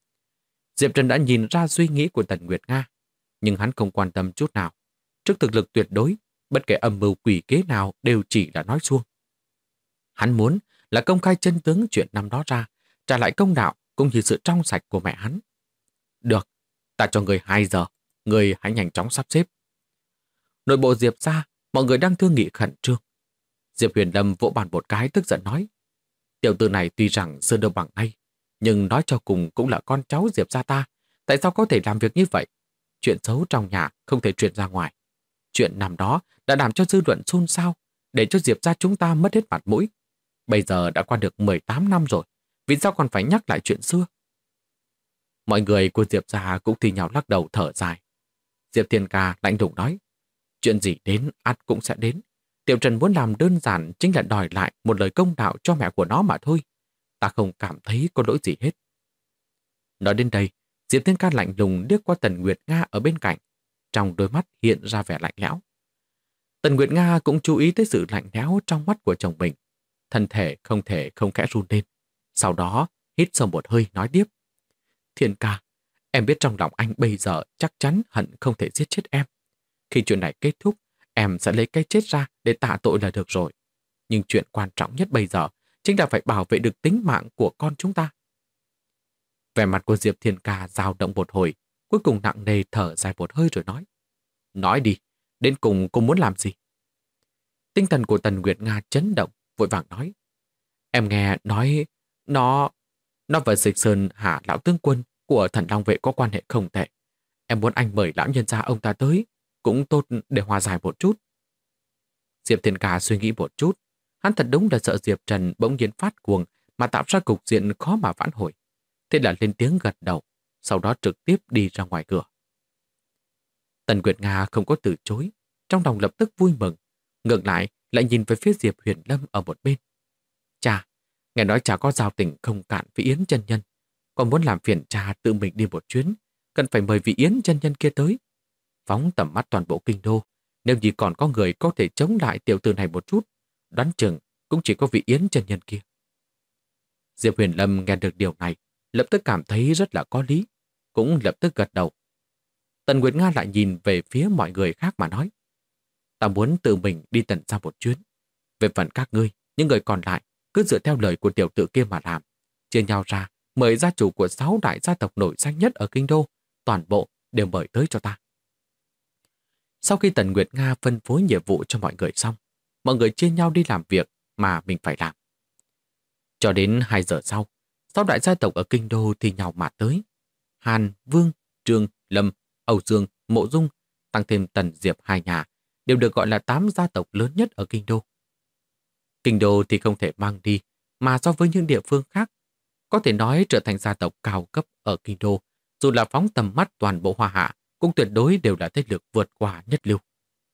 Diệp Trần đã nhìn ra suy nghĩ của Tần Nguyệt Nga, nhưng hắn không quan tâm chút nào. Trước thực lực tuyệt đối, bất kể âm mưu quỷ kế nào đều chỉ là nói suông. Hắn muốn là công khai chân tướng chuyện năm đó ra, trả lại công đạo cũng như sự trong sạch của mẹ hắn. Được, ta cho người 2 giờ, người hãy nhanh chóng sắp xếp. Nội bộ Diệp ra, mọi người đang thương nghị khẩn trương. Diệp Huyền Lâm vỗ bàn một cái tức giận nói. Tiểu tử này tuy rằng xưa đâu bằng nay, nhưng nói cho cùng cũng là con cháu Diệp gia ta. Tại sao có thể làm việc như vậy? Chuyện xấu trong nhà không thể truyền ra ngoài. Chuyện năm đó đã làm cho dư luận xôn xao, để cho Diệp gia chúng ta mất hết mặt mũi. Bây giờ đã qua được 18 năm rồi, vì sao còn phải nhắc lại chuyện xưa? Mọi người của Diệp gia cũng thì nhau lắc đầu thở dài. Diệp Thiên Ca lạnh lùng nói, chuyện gì đến ắt cũng sẽ đến. Tiểu Trần muốn làm đơn giản chính là đòi lại một lời công đạo cho mẹ của nó mà thôi. Ta không cảm thấy có lỗi gì hết. Nói đến đây, Diệp Thiên Ca lạnh lùng liếc qua Tần Nguyệt Nga ở bên cạnh. Trong đôi mắt hiện ra vẻ lạnh lẽo. Tần Nguyệt Nga cũng chú ý tới sự lạnh lẽo trong mắt của chồng mình. Thân thể không thể không khẽ run lên. Sau đó, hít sâu một hơi nói tiếp. Thiên Ca, em biết trong lòng anh bây giờ chắc chắn hận không thể giết chết em. Khi chuyện này kết thúc, em sẽ lấy cái chết ra để tạ tội là được rồi. Nhưng chuyện quan trọng nhất bây giờ chính là phải bảo vệ được tính mạng của con chúng ta. Vẻ mặt của Diệp Thiên Ca dao động một hồi, cuối cùng nặng nề thở dài một hơi rồi nói. Nói đi, đến cùng cô muốn làm gì? Tinh thần của Tần Nguyệt Nga chấn động, vội vàng nói. Em nghe nói nó và Dịch Sơn Hạ lão tướng quân của Thần Long Vệ có quan hệ không tệ. Em muốn anh mời lão nhân gia ông ta tới, cũng tốt để hòa giải một chút. Diệp Thiên Ca suy nghĩ một chút, hắn thật đúng là sợ Diệp Trần bỗng nhiên phát cuồng mà tạo ra cục diện khó mà vãn hồi. Thế là lên tiếng gật đầu, sau đó trực tiếp đi ra ngoài cửa. Tần Nguyệt Nga không có từ chối, trong lòng lập tức vui mừng, ngược lại nhìn về phía Diệp Huyền Lâm ở một bên. Cha, nghe nói cha có giao tình không cạn với Yến chân nhân, còn muốn làm phiền cha tự mình đi một chuyến, cần phải mời vị Yến chân nhân kia tới. Phóng tầm mắt toàn bộ kinh đô, nếu như còn có người có thể chống lại tiểu tử này một chút, đoán chừng cũng chỉ có vị Yến chân nhân kia. Diệp Huyền Lâm nghe được điều này, lập tức cảm thấy rất là có lý, cũng lập tức gật đầu. Tần Nguyệt Nga lại nhìn về phía mọi người khác mà nói. Ta muốn tự mình đi Tần ra một chuyến. Về phần các ngươi, những người còn lại, cứ dựa theo lời của tiểu tử kia mà làm. Chia nhau ra, mời gia chủ của 6 đại gia tộc nổi danh nhất ở kinh đô, toàn bộ đều mời tới cho ta. Sau khi Tần Nguyệt Nga phân phối nhiệm vụ cho mọi người xong, mọi người chia nhau đi làm việc mà mình phải làm. Cho đến 2 giờ sau, 6 đại gia tộc ở kinh đô thì nhau mà tới. Hàn, Vương, Trương, Lâm, Âu Dương, Mộ Dung, tăng thêm Tần Diệp hai nhà, đều được gọi là 8 gia tộc lớn nhất ở kinh đô. Kinh đô thì không thể mang đi, mà so với những địa phương khác, có thể nói trở thành gia tộc cao cấp ở kinh đô, dù là phóng tầm mắt toàn bộ Hoa Hạ, cũng tuyệt đối đều là thế lực vượt qua nhất lưu.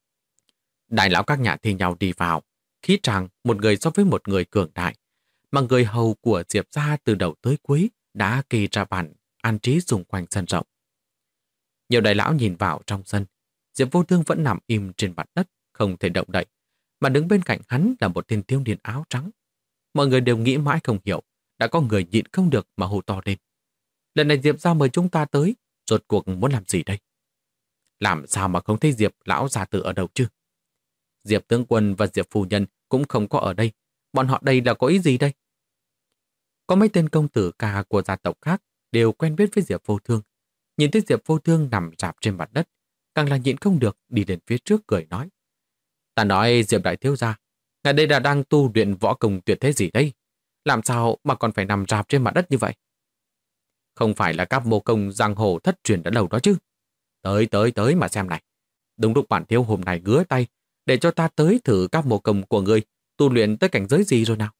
Đại lão các nhà thi nhau đi vào, khí tràng một người so với một người cường đại, mà người hầu của Diệp gia từ đầu tới cuối đã kê ra bàn an trí xung quanh sân rộng. Nhiều đại lão nhìn vào trong sân, Diệp Vô Thương vẫn nằm im trên mặt đất, không thể động đậy, mà đứng bên cạnh hắn là một tên thiếu niên áo trắng. Mọi người đều nghĩ mãi không hiểu, đã có người nhịn không được mà hô to lên. Lần này Diệp gia mời chúng ta tới, rốt cuộc muốn làm gì đây? Làm sao mà không thấy Diệp lão gia tử ở đâu chứ? Diệp tướng quân và Diệp phu nhân cũng không có ở đây, bọn họ đây là có ý gì đây? Có mấy tên công tử ca của gia tộc khác đều quen biết với Diệp Vô Thương. Nhìn thấy Diệp Vô Thương nằm rạp trên mặt đất, càng là nhịn không được đi đến phía trước cười nói. Ta nói Diệp đại thiếu gia, ngài đây là đang tu luyện võ công tuyệt thế gì đây? Làm sao mà còn phải nằm rạp trên mặt đất như vậy? Không phải là các mô công giang hồ thất truyền đã lâu đó chứ? Tới mà xem này. Đúng lúc bản thiếu hôm nay ngứa tay, để cho ta tới thử các mô công của ngươi tu luyện tới cảnh giới gì rồi nào?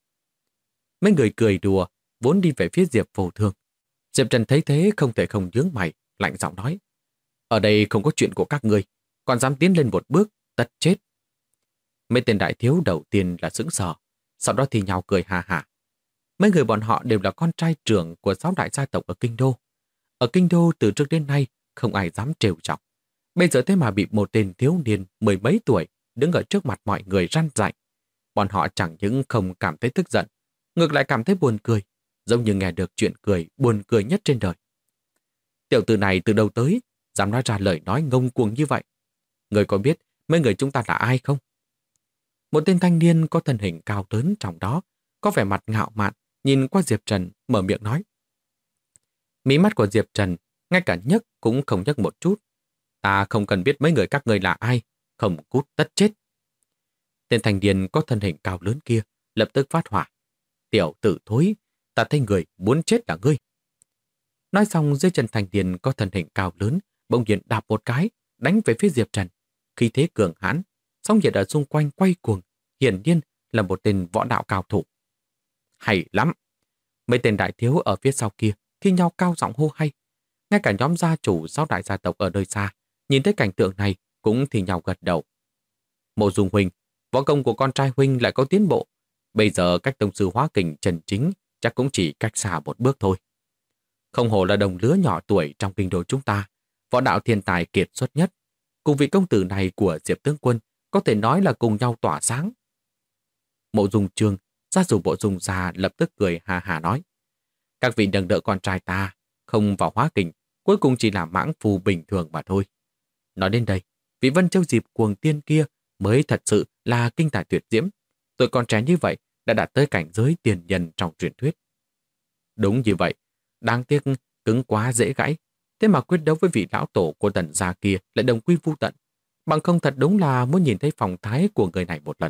Mấy người cười đùa, vốn đi về phía Diệp Vô Thương. Diệp Trần thấy thế không thể không nhướng mày, lạnh giọng nói. Ở đây không có chuyện của các ngươi, còn dám tiến lên một bước, tất chết. Mấy tên đại thiếu đầu tiên là sững sờ, sau đó thì nhào cười hà hà. Mấy người bọn họ đều là con trai trưởng của 6 đại gia tộc ở Kinh Đô. Ở Kinh Đô từ trước đến nay không ai dám trêu chọc. Bây giờ thế mà bị một tên thiếu niên 10 mấy tuổi đứng ở trước mặt mọi người răn dạy. Bọn họ chẳng những không cảm thấy tức giận, ngược lại cảm thấy buồn cười, giống như nghe được chuyện cười buồn cười nhất trên đời. Tiểu tử này từ đâu tới, dám nói ra lời nói ngông cuồng như vậy. Người có biết mấy người chúng ta là ai không? Một tên thanh niên có thân hình cao lớn trong đó, có vẻ mặt ngạo mạn, nhìn qua Diệp Trần, mở miệng nói. Mí mắt của Diệp Trần, ngay cả nhấc cũng không nhấc một chút. Ta không cần biết mấy người các ngươi là ai, không cút tất chết. Tên thanh niên có thân hình cao lớn kia, lập tức phát hỏa. Tiểu tử thối, ta thấy người muốn chết là ngươi. Nói xong dưới chân thanh niên có thân hình cao lớn, bỗng nhiên đạp một cái, đánh về phía Diệp Trần. Khi thế cường hãn, sóng nhiệt ở xung quanh quay cuồng, hiển nhiên là một tên võ đạo cao thủ. Hay lắm! Mấy tên đại thiếu ở phía sau kia thi nhau cao giọng hô hay. Ngay cả nhóm gia chủ 6 đại gia tộc ở nơi xa, nhìn thấy cảnh tượng này cũng thi nhau gật đầu. Mộ Dung huynh, võ công của con trai huynh lại có tiến bộ. Bây giờ cách tông sư hóa kình Trần Chính chắc cũng chỉ cách xa một bước thôi. Không hổ là đồng lứa nhỏ tuổi trong kinh đô chúng ta, võ đạo thiên tài kiệt xuất nhất. Cùng vị công tử này của Diệp tướng quân có thể nói là cùng nhau tỏa sáng. Mộ Dung Trương, gia chủ Mộ Dung gia lập tức cười hà hà nói. Các vị đừng đỡ con trai ta, không vào hóa kình, cuối cùng chỉ là mãng phu bình thường mà thôi. Nói đến đây, vị Vân Châu Diệp cuồng tiên kia mới thật sự là kinh tài tuyệt diễm. Tuổi còn trẻ như vậy đã đạt tới cảnh giới tiền nhân trong truyền thuyết. Đúng như vậy, đáng tiếc cứng quá dễ gãy. Thế mà quyết đấu với vị lão tổ của Tần gia kia lại đồng quy vu tận. Bằng không thật đúng là muốn nhìn thấy phong thái của người này một lần.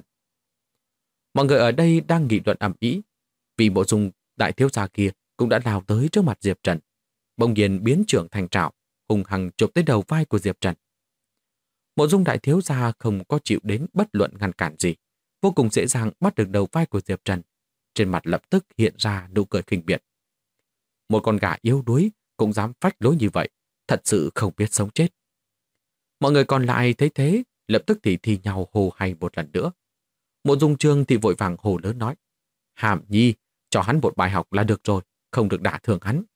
Mọi người ở đây đang nghị luận ầm ĩ, vì Mộ Dung đại thiếu gia kia cũng đã lao tới trước mặt Diệp Trần. Bỗng nhiên biến trưởng thành trảo, hùng hăng chụp tới đầu vai của Diệp Trần. Mộ Dung đại thiếu gia không có chịu đến bất luận ngăn cản gì, vô cùng dễ dàng bắt được đầu vai của Diệp Trần. Trên mặt lập tức hiện ra nụ cười khinh biệt. Một con gà yếu đuối cũng dám phách lối như vậy, thật sự không biết sống chết. Mọi người còn lại thấy thế, lập tức thì thi nhau hô hay một lần nữa. Mộ Dung Trương thì vội vàng hô lớn nói. Hàm Nhi, cho hắn một bài học là được rồi, không được đả thương hắn.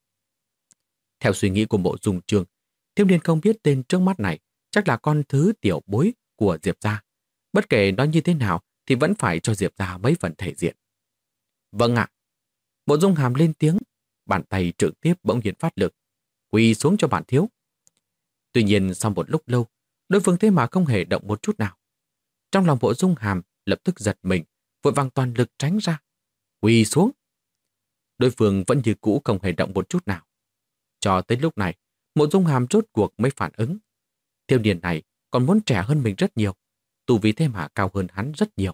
Theo suy nghĩ của Mộ Dung Trương, thiếu niên không biết tên trước mắt này chắc là con thứ tiểu bối của Diệp gia. Bất kể nói như thế nào thì vẫn phải cho Diệp gia mấy phần thể diện. Vâng ạ. Mộ Dung Hàm lên tiếng, bàn tay trực tiếp bỗng nhiên phát lực. Quỳ xuống cho bản thiếu. Tuy nhiên sau một lúc lâu, đối phương thế mà không hề động một chút nào. Trong lòng Mộ Dung Hàm lập tức giật mình, vội vàng toàn lực tránh ra. Quỳ xuống. Đối phương vẫn như cũ không hề động một chút nào. Cho tới lúc này, Mộ Dung Hàm rốt cuộc mới phản ứng. Thiếu niên này còn muốn trẻ hơn mình rất nhiều, tu vi thế mà cao hơn hắn rất nhiều.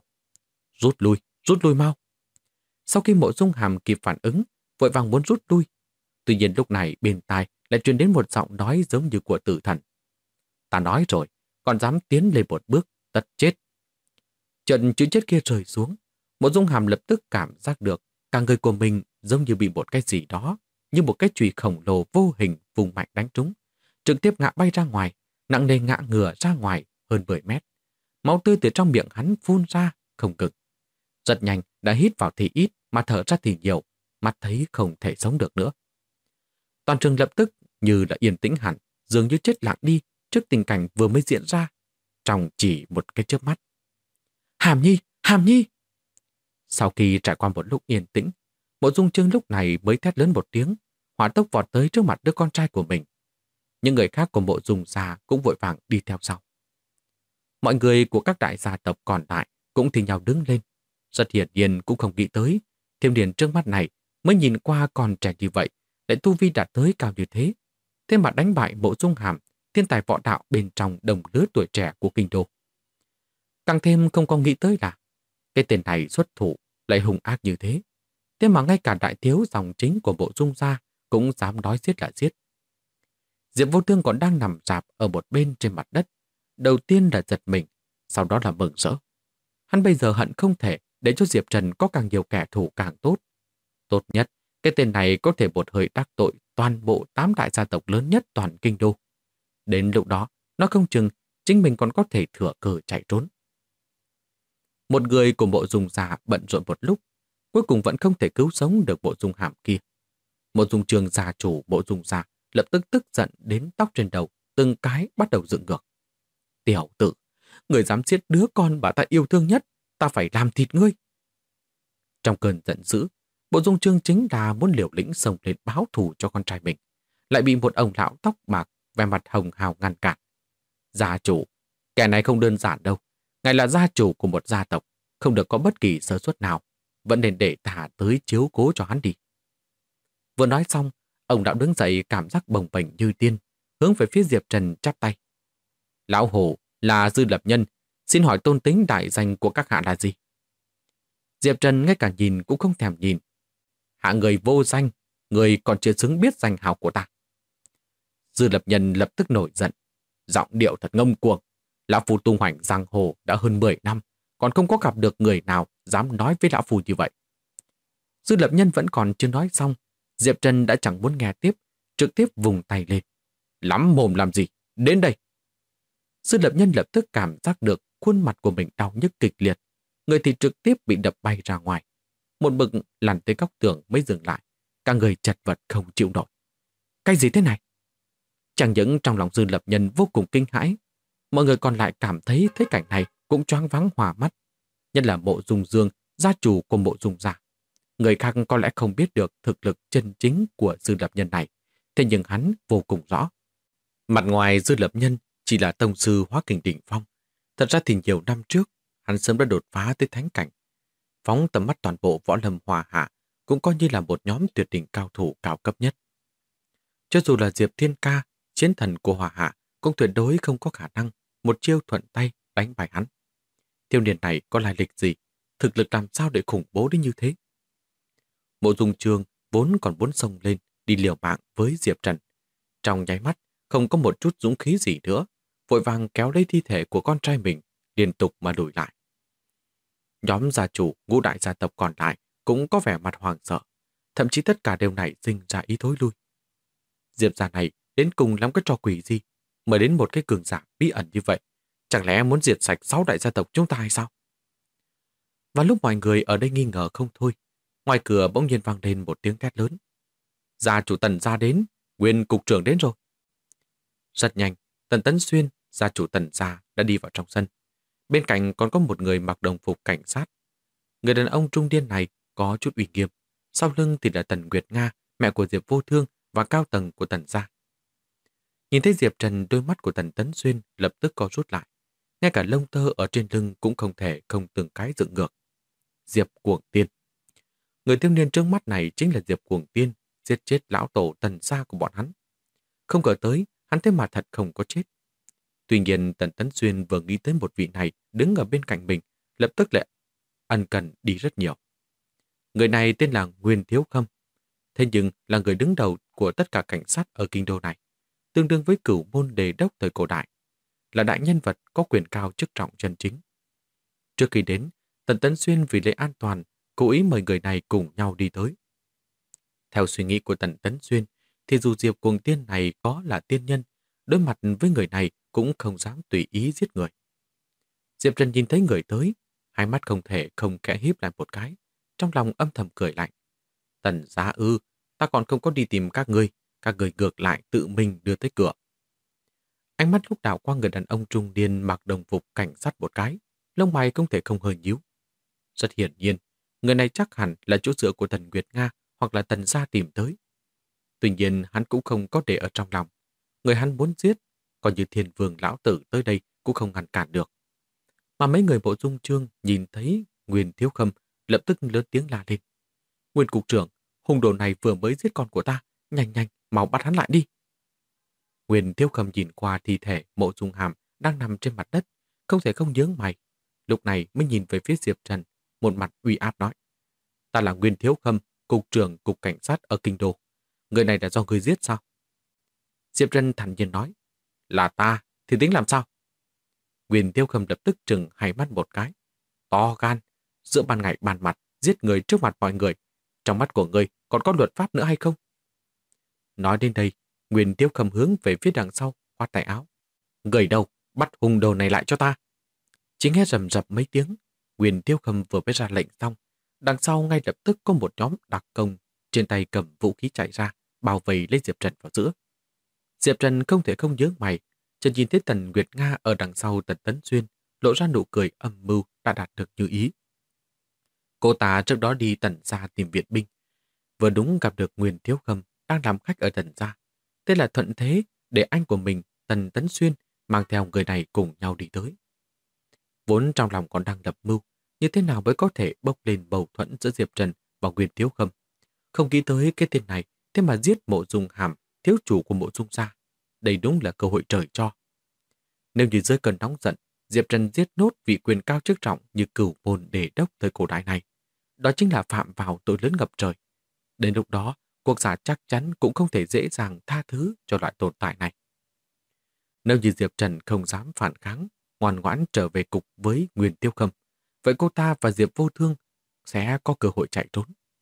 Rút lui mau. Sau khi Mộ Dung Hàm kịp phản ứng, vội vàng muốn rút lui. Tuy nhiên lúc này bên tai lại truyền đến một giọng nói giống như của tử thần. Ta nói rồi, còn dám tiến lên một bước, tất chết. Trận chữ chết kia rơi xuống, Mộ Dung Hàm lập tức cảm giác được cả người của mình giống như bị một cái gì đó, như một cái chùy khổng lồ vô hình vùng mạnh đánh trúng, trực tiếp ngã bay ra ngoài, nặng nề ngã ngửa ra ngoài hơn 10 mét. Máu tươi từ trong miệng hắn phun ra, không ngừng. Rất nhanh đã hít vào thì ít mà thở ra thì nhiều, mắt thấy không thể sống được nữa. Toàn trường lập tức như đã yên tĩnh hẳn, dường như chết lặng đi trước tình cảnh vừa mới diễn ra, trong chỉ một cái chớp mắt. Hàm Nhi, Hàm Nhi! Sau khi trải qua một lúc yên tĩnh, Mộ Dung Chương lúc này mới thét lớn một tiếng, hỏa tốc vọt tới trước mặt đứa con trai của mình. Những người khác của Mộ Dung gia cũng vội vàng đi theo sau. Mọi người của các đại gia tộc còn lại cũng thì nhau đứng lên. Rất hiển nhiên cũng không nghĩ tới, thiếu niên trước mắt này mới nhìn qua còn trẻ như vậy, lại tu vi đạt tới cao như thế. Thế mà đánh bại Mộ Dung Hàm, thiên tài võ đạo bên trong đồng lứa tuổi trẻ của kinh đô. Càng thêm không có nghĩ tới là cái tên này xuất thủ lại hung ác như thế. Thế mà ngay cả đại thiếu dòng chính của Mộ Dung gia cũng dám nói giết là giết. Diệp Vô Thương còn đang nằm rạp ở một bên trên mặt đất. Đầu tiên là giật mình, sau đó là mừng rỡ. Hắn bây giờ hận không thể để cho Diệp Trần có càng nhiều kẻ thù càng tốt. Tốt nhất, cái tên này có thể một hơi đắc tội toàn bộ 8 đại gia tộc lớn nhất toàn kinh đô. Đến lúc đó, nó không chừng chính mình còn có thể thừa cơ chạy trốn. Một người của Mộ Dung gia bận rộn một lúc, cuối cùng vẫn không thể cứu sống được Mộ Dung Hàm kia. Mộ Dung Trường gia chủ Mộ Dung gia lập tức tức giận đến tóc trên đầu, từng cái bắt đầu dựng ngược. Tiểu tử, người dám giết đứa con bà ta yêu thương nhất, ta phải làm thịt ngươi. Trong cơn giận dữ, Mộ Dung Chương chính là muốn liều lĩnh xông lên báo thù cho con trai mình, lại bị một ông lão tóc bạc vẻ mặt hồng hào ngăn cản. Gia chủ, kẻ này không đơn giản đâu. Ngài là gia chủ của một gia tộc, không được có bất kỳ sơ suất nào, vẫn nên để thả tới chiếu cố cho hắn đi. Vừa nói xong, ông lão đứng dậy cảm giác bồng bềnh như tiên, hướng về phía Diệp Trần chắp tay. Lão Hổ là Dư Lập Nhân, xin hỏi tôn tính đại danh của các hạ là gì? Diệp Trần ngay cả nhìn cũng không thèm nhìn. Hạ người vô danh, người còn chưa xứng biết danh hào của ta. Dư Lập Nhân lập tức nổi giận, giọng điệu thật ngông cuồng. Lão Phu tung hoành giang hồ đã hơn 10 năm, còn không có gặp được người nào dám nói với Lão Phu như vậy. Dư Lập Nhân vẫn còn chưa nói xong, Diệp Trần đã chẳng muốn nghe tiếp, trực tiếp vùng tay lên. Lắm mồm làm gì? Đến đây! Dư Lập Nhân lập tức cảm giác được khuôn mặt của mình đau nhức kịch liệt, người thì trực tiếp bị đập bay ra ngoài. Một bực lăn tới góc tường mới dừng lại, cả người chật vật không chịu nổi. Cái gì thế này? Chẳng những trong lòng Dư Lập Nhân vô cùng kinh hãi, mọi người còn lại cảm thấy thế cảnh này cũng choáng váng hòa mắt. Nhất là Mộ Dung Dương, gia chủ của Mộ Dung gia. Người khác có lẽ không biết được thực lực chân chính của Dư Lập Nhân này, thế nhưng hắn vô cùng rõ. Mặt ngoài Dư Lập Nhân chỉ là tông sư Hóa Kình đỉnh phong. Thật ra thì nhiều năm trước, hắn sớm đã đột phá tới thánh cảnh. Phóng tầm mắt toàn bộ võ lâm Hòa Hạ cũng coi như là một nhóm tuyệt đỉnh cao thủ cao cấp nhất. Cho dù là Diệp Thiên Ca, chiến thần của Hòa Hạ, cũng tuyệt đối không có khả năng một chiêu thuận tay đánh bại hắn. Thiếu niên này có lai lịch gì, thực lực làm sao để khủng bố đến như thế? Mộ Dung Chương vốn còn muốn xông lên đi liều mạng với Diệp Trần. Trong nháy mắt, không có một chút dũng khí gì nữa, vội vàng kéo lấy thi thể của con trai mình, liên tục mà đuổi lại. Nhóm gia chủ, ngũ đại gia tộc còn lại cũng có vẻ mặt hoảng sợ, thậm chí tất cả đều nảy sinh ra ý thối lui. Diệp gia này đến cùng lắm cái trò quỷ gì, mới đến một cái cường giả bí ẩn như vậy, chẳng lẽ muốn diệt sạch 6 đại gia tộc chúng ta hay sao? Và lúc mọi người ở đây nghi ngờ không thôi, ngoài cửa bỗng nhiên vang lên một tiếng thét lớn. Gia chủ Tần gia đến, Nguyên cục trưởng đến rồi. Rất nhanh, Tần Tấn Xuyên, gia chủ Tần gia đã đi vào trong sân. Bên cạnh còn có một người mặc đồng phục cảnh sát. Người đàn ông trung niên này có chút uy nghiêm, sau lưng thì là Tần Nguyệt Nga, mẹ của Diệp Vô Thương và cao tầng của Tần gia. Nhìn thấy Diệp Trần, đôi mắt của Tần Tấn Xuyên lập tức co rút lại. Ngay cả lông tơ ở trên lưng cũng không thể không từng cái dựng ngược. Diệp Cuồng Tiên. Người thiếu niên trước mắt này chính là Diệp Cuồng Tiên, giết chết lão tổ Tần gia của bọn hắn. Không ngờ tới, hắn thế mà thật không có chết. Tuy nhiên, Tần Tấn Xuyên vừa nghĩ tới một vị này đứng ở bên cạnh mình, lập tức lại ân cần đi rất nhiều. Người này tên là Nguyên Thiếu Khâm, thế nhưng là người đứng đầu của tất cả cảnh sát ở kinh đô này, tương đương với cửu môn đề đốc thời cổ đại, là đại nhân vật có quyền cao chức trọng chân chính. Trước khi đến, Tần Tấn Xuyên vì lễ an toàn, cố ý mời người này cùng nhau đi tới. Theo suy nghĩ của Tần Tấn Xuyên, thì dù Diệp Cuồng Tiên này có là tiên nhân, đối mặt với người này cũng không dám tùy ý giết người. Diệp Trần nhìn thấy người tới, hai mắt không thể không khẽ híp lại một cái, trong lòng âm thầm cười lạnh. Tần gia ư, ta còn không có đi tìm các người ngược lại tự mình đưa tới cửa. Ánh mắt lúc đảo qua người đàn ông trung niên mặc đồng phục cảnh sát một cái, lông mày không thể không hơi nhíu. Rất hiển nhiên, người này chắc hẳn là chỗ dựa của Tần Nguyệt Nga hoặc là Tần gia tìm tới. Tuy nhiên hắn cũng không có để ở trong lòng. Người hắn muốn giết, còn như Thiên Vương lão tử tới đây cũng không ngăn cản được. Mà mấy người Mộ Dung Chương nhìn thấy Nguyên Thiếu Khâm lập tức lớn tiếng la lên. Nguyên cục trưởng, hung đồ này vừa mới giết con của ta, nhanh nhanh, mau bắt hắn lại đi. Nguyên Thiếu Khâm nhìn qua thi thể Mộ Dung Hàm đang nằm trên mặt đất, không thể không nhướng mày. Lúc này mới nhìn về phía Diệp Trần, một mặt uy áp nói. Ta là Nguyên Thiếu Khâm, cục trưởng cục cảnh sát ở kinh đô. Người này là do người giết sao? Diệp Trần thản nhiên nói. Là ta, thì tính làm sao? Nguyên Thiếu Khâm lập tức trừng hai mắt một cái. To gan, giữa ban ngày ban mặt, giết người trước mặt mọi người. Trong mắt của người còn có luật pháp nữa hay không? Nói đến đây, Nguyên Thiếu Khâm hướng về phía đằng sau, khoát tay áo. Người đâu, bắt hung đồ này lại cho ta. Chỉ nghe rầm rập mấy tiếng, Nguyên Thiếu Khâm vừa mới ra lệnh xong, đằng sau ngay lập tức có một nhóm đặc công trên tay cầm vũ khí chạy ra, bao vây lấy Diệp Trần vào giữa. Diệp Trần không thể không nhớ mày, chợt nhìn thấy Tần Nguyệt Nga ở đằng sau Tần Tấn Xuyên, lộ ra nụ cười âm mưu đã đạt được như ý. Cô ta trước đó đi Tần gia tìm viện binh, vừa đúng gặp được Nguyên Thiếu Khâm đang làm khách ở Tần gia. Thế là thuận thế để anh của mình, Tần Tấn Xuyên, mang theo người này cùng nhau đi tới. Vốn trong lòng còn đang lập mưu, như thế nào mới có thể bốc lên bầu thuẫn giữa Diệp Trần và Nguyên Thiếu Khâm. Không nghĩ tới cái tên này, thế mà giết Mộ Dung Hàm, thiếu chủ của Mộ Dung gia. Đây đúng là cơ hội trời cho. Nếu như dưới cơn nóng giận, Diệp Trần giết nốt vị quyền cao chức trọng như cửu môn đề đốc thời cổ đại này, đó chính là phạm vào tội lớn ngập trời. Đến lúc đó, quốc gia chắc chắn cũng không thể dễ dàng tha thứ cho loại tồn tại này. Nếu như Diệp Trần không dám phản kháng, ngoan ngoãn trở về cục với Nguyên Tiêu Khâm, vậy cô ta và Diệp Vô Thương sẽ có cơ hội chạy trốn.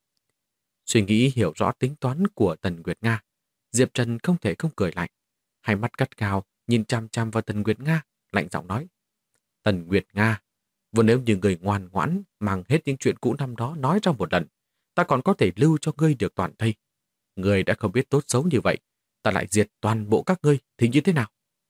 Suy nghĩ hiểu rõ tính toán của Tần Nguyệt Nga, Diệp Trần không thể không cười lạnh. Hai mắt gắt gao nhìn chăm chăm vào Tần Nguyệt Nga, lạnh giọng nói. Tần Nguyệt Nga, vừa nếu như người ngoan ngoãn mang hết những chuyện cũ năm đó nói ra một lần, ta còn có thể lưu cho ngươi được toàn thây. Ngươi đã không biết tốt xấu như vậy, ta lại diệt toàn bộ các ngươi thì như thế nào?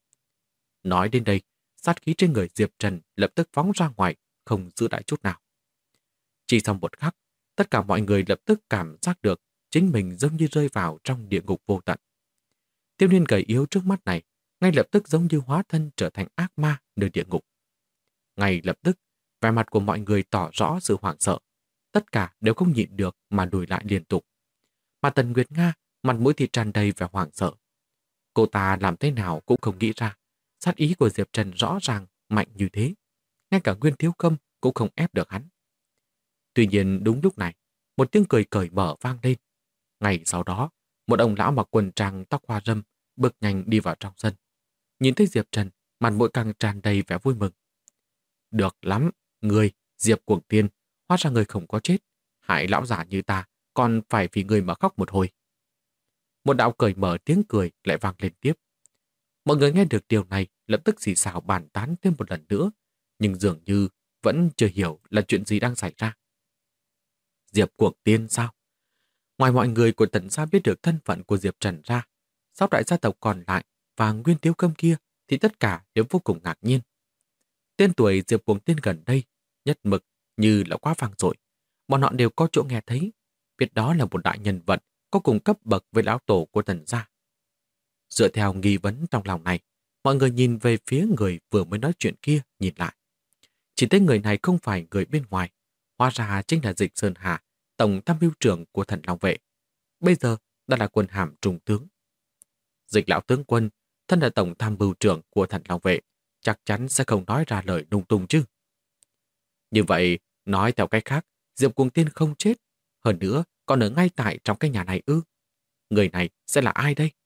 Nói đến đây, sát khí trên người Diệp Trần lập tức phóng ra ngoài, không giữ lại chút nào. Chỉ sau một khắc, tất cả mọi người lập tức cảm giác được chính mình giống như rơi vào trong địa ngục vô tận. Thiếu niên gầy yếu trước mắt này ngay lập tức giống như hóa thân trở thành ác ma nơi địa ngục. Ngay lập tức, vẻ mặt của mọi người tỏ rõ sự hoảng sợ. Tất cả đều không nhịn được mà lùi lại liên tục. Mà Tần Nguyệt Nga, mặt mũi thì tràn đầy vẻ hoảng sợ. Cô ta làm thế nào cũng không nghĩ ra, sát ý của Diệp Trần rõ ràng, mạnh như thế. Ngay cả Nguyên Thiếu Khâm cũng không ép được hắn. Tuy nhiên đúng lúc này, một tiếng cười cởi mở vang lên. Ngày sau đó, một ông lão mặc quần trang tóc hoa râm bước nhanh đi vào trong sân. Nhìn thấy Diệp Trần, mặt mũi càng tràn đầy vẻ vui mừng. Được lắm, người, Diệp Cuồng Tiên, hóa ra người không có chết. Hại lão già như ta, còn phải vì người mà khóc một hồi. Một đạo cởi mở tiếng cười lại vang lên tiếp. Mọi người nghe được điều này lập tức xì xào bàn tán thêm một lần nữa, nhưng dường như vẫn chưa hiểu là chuyện gì đang xảy ra. Diệp Cuồng Tiên sao? Ngoài mọi người của Tần gia biết được thân phận của Diệp Trần ra, sáu đại gia tộc còn lại và Nguyên Tiếu Khâm kia thì tất cả đều vô cùng ngạc nhiên. Tên tuổi Diệp Cuồng Tiên gần đây, nhất mực như là quá vang dội. Bọn họ đều có chỗ nghe thấy, biết đó là một đại nhân vật có cùng cấp bậc với lão tổ của Tần gia. Dựa theo nghi vấn trong lòng này, mọi người nhìn về phía người vừa mới nói chuyện kia nhìn lại. Chỉ thấy người này không phải người bên ngoài, hóa ra chính là Dịch Sơn Hà, tổng tham mưu trưởng của Thần Long Vệ. Bây giờ đã là quân hàm trung tướng. Dịch lão tướng quân, thân là tổng tham mưu trưởng của Thần Long Vệ, chắc chắn sẽ không nói ra lời lung tung chứ. Như vậy, nói theo cách khác, Diệp Cuồng Tiên không chết, hơn nữa còn ở ngay tại trong cái nhà này ư. Người này sẽ là ai đây?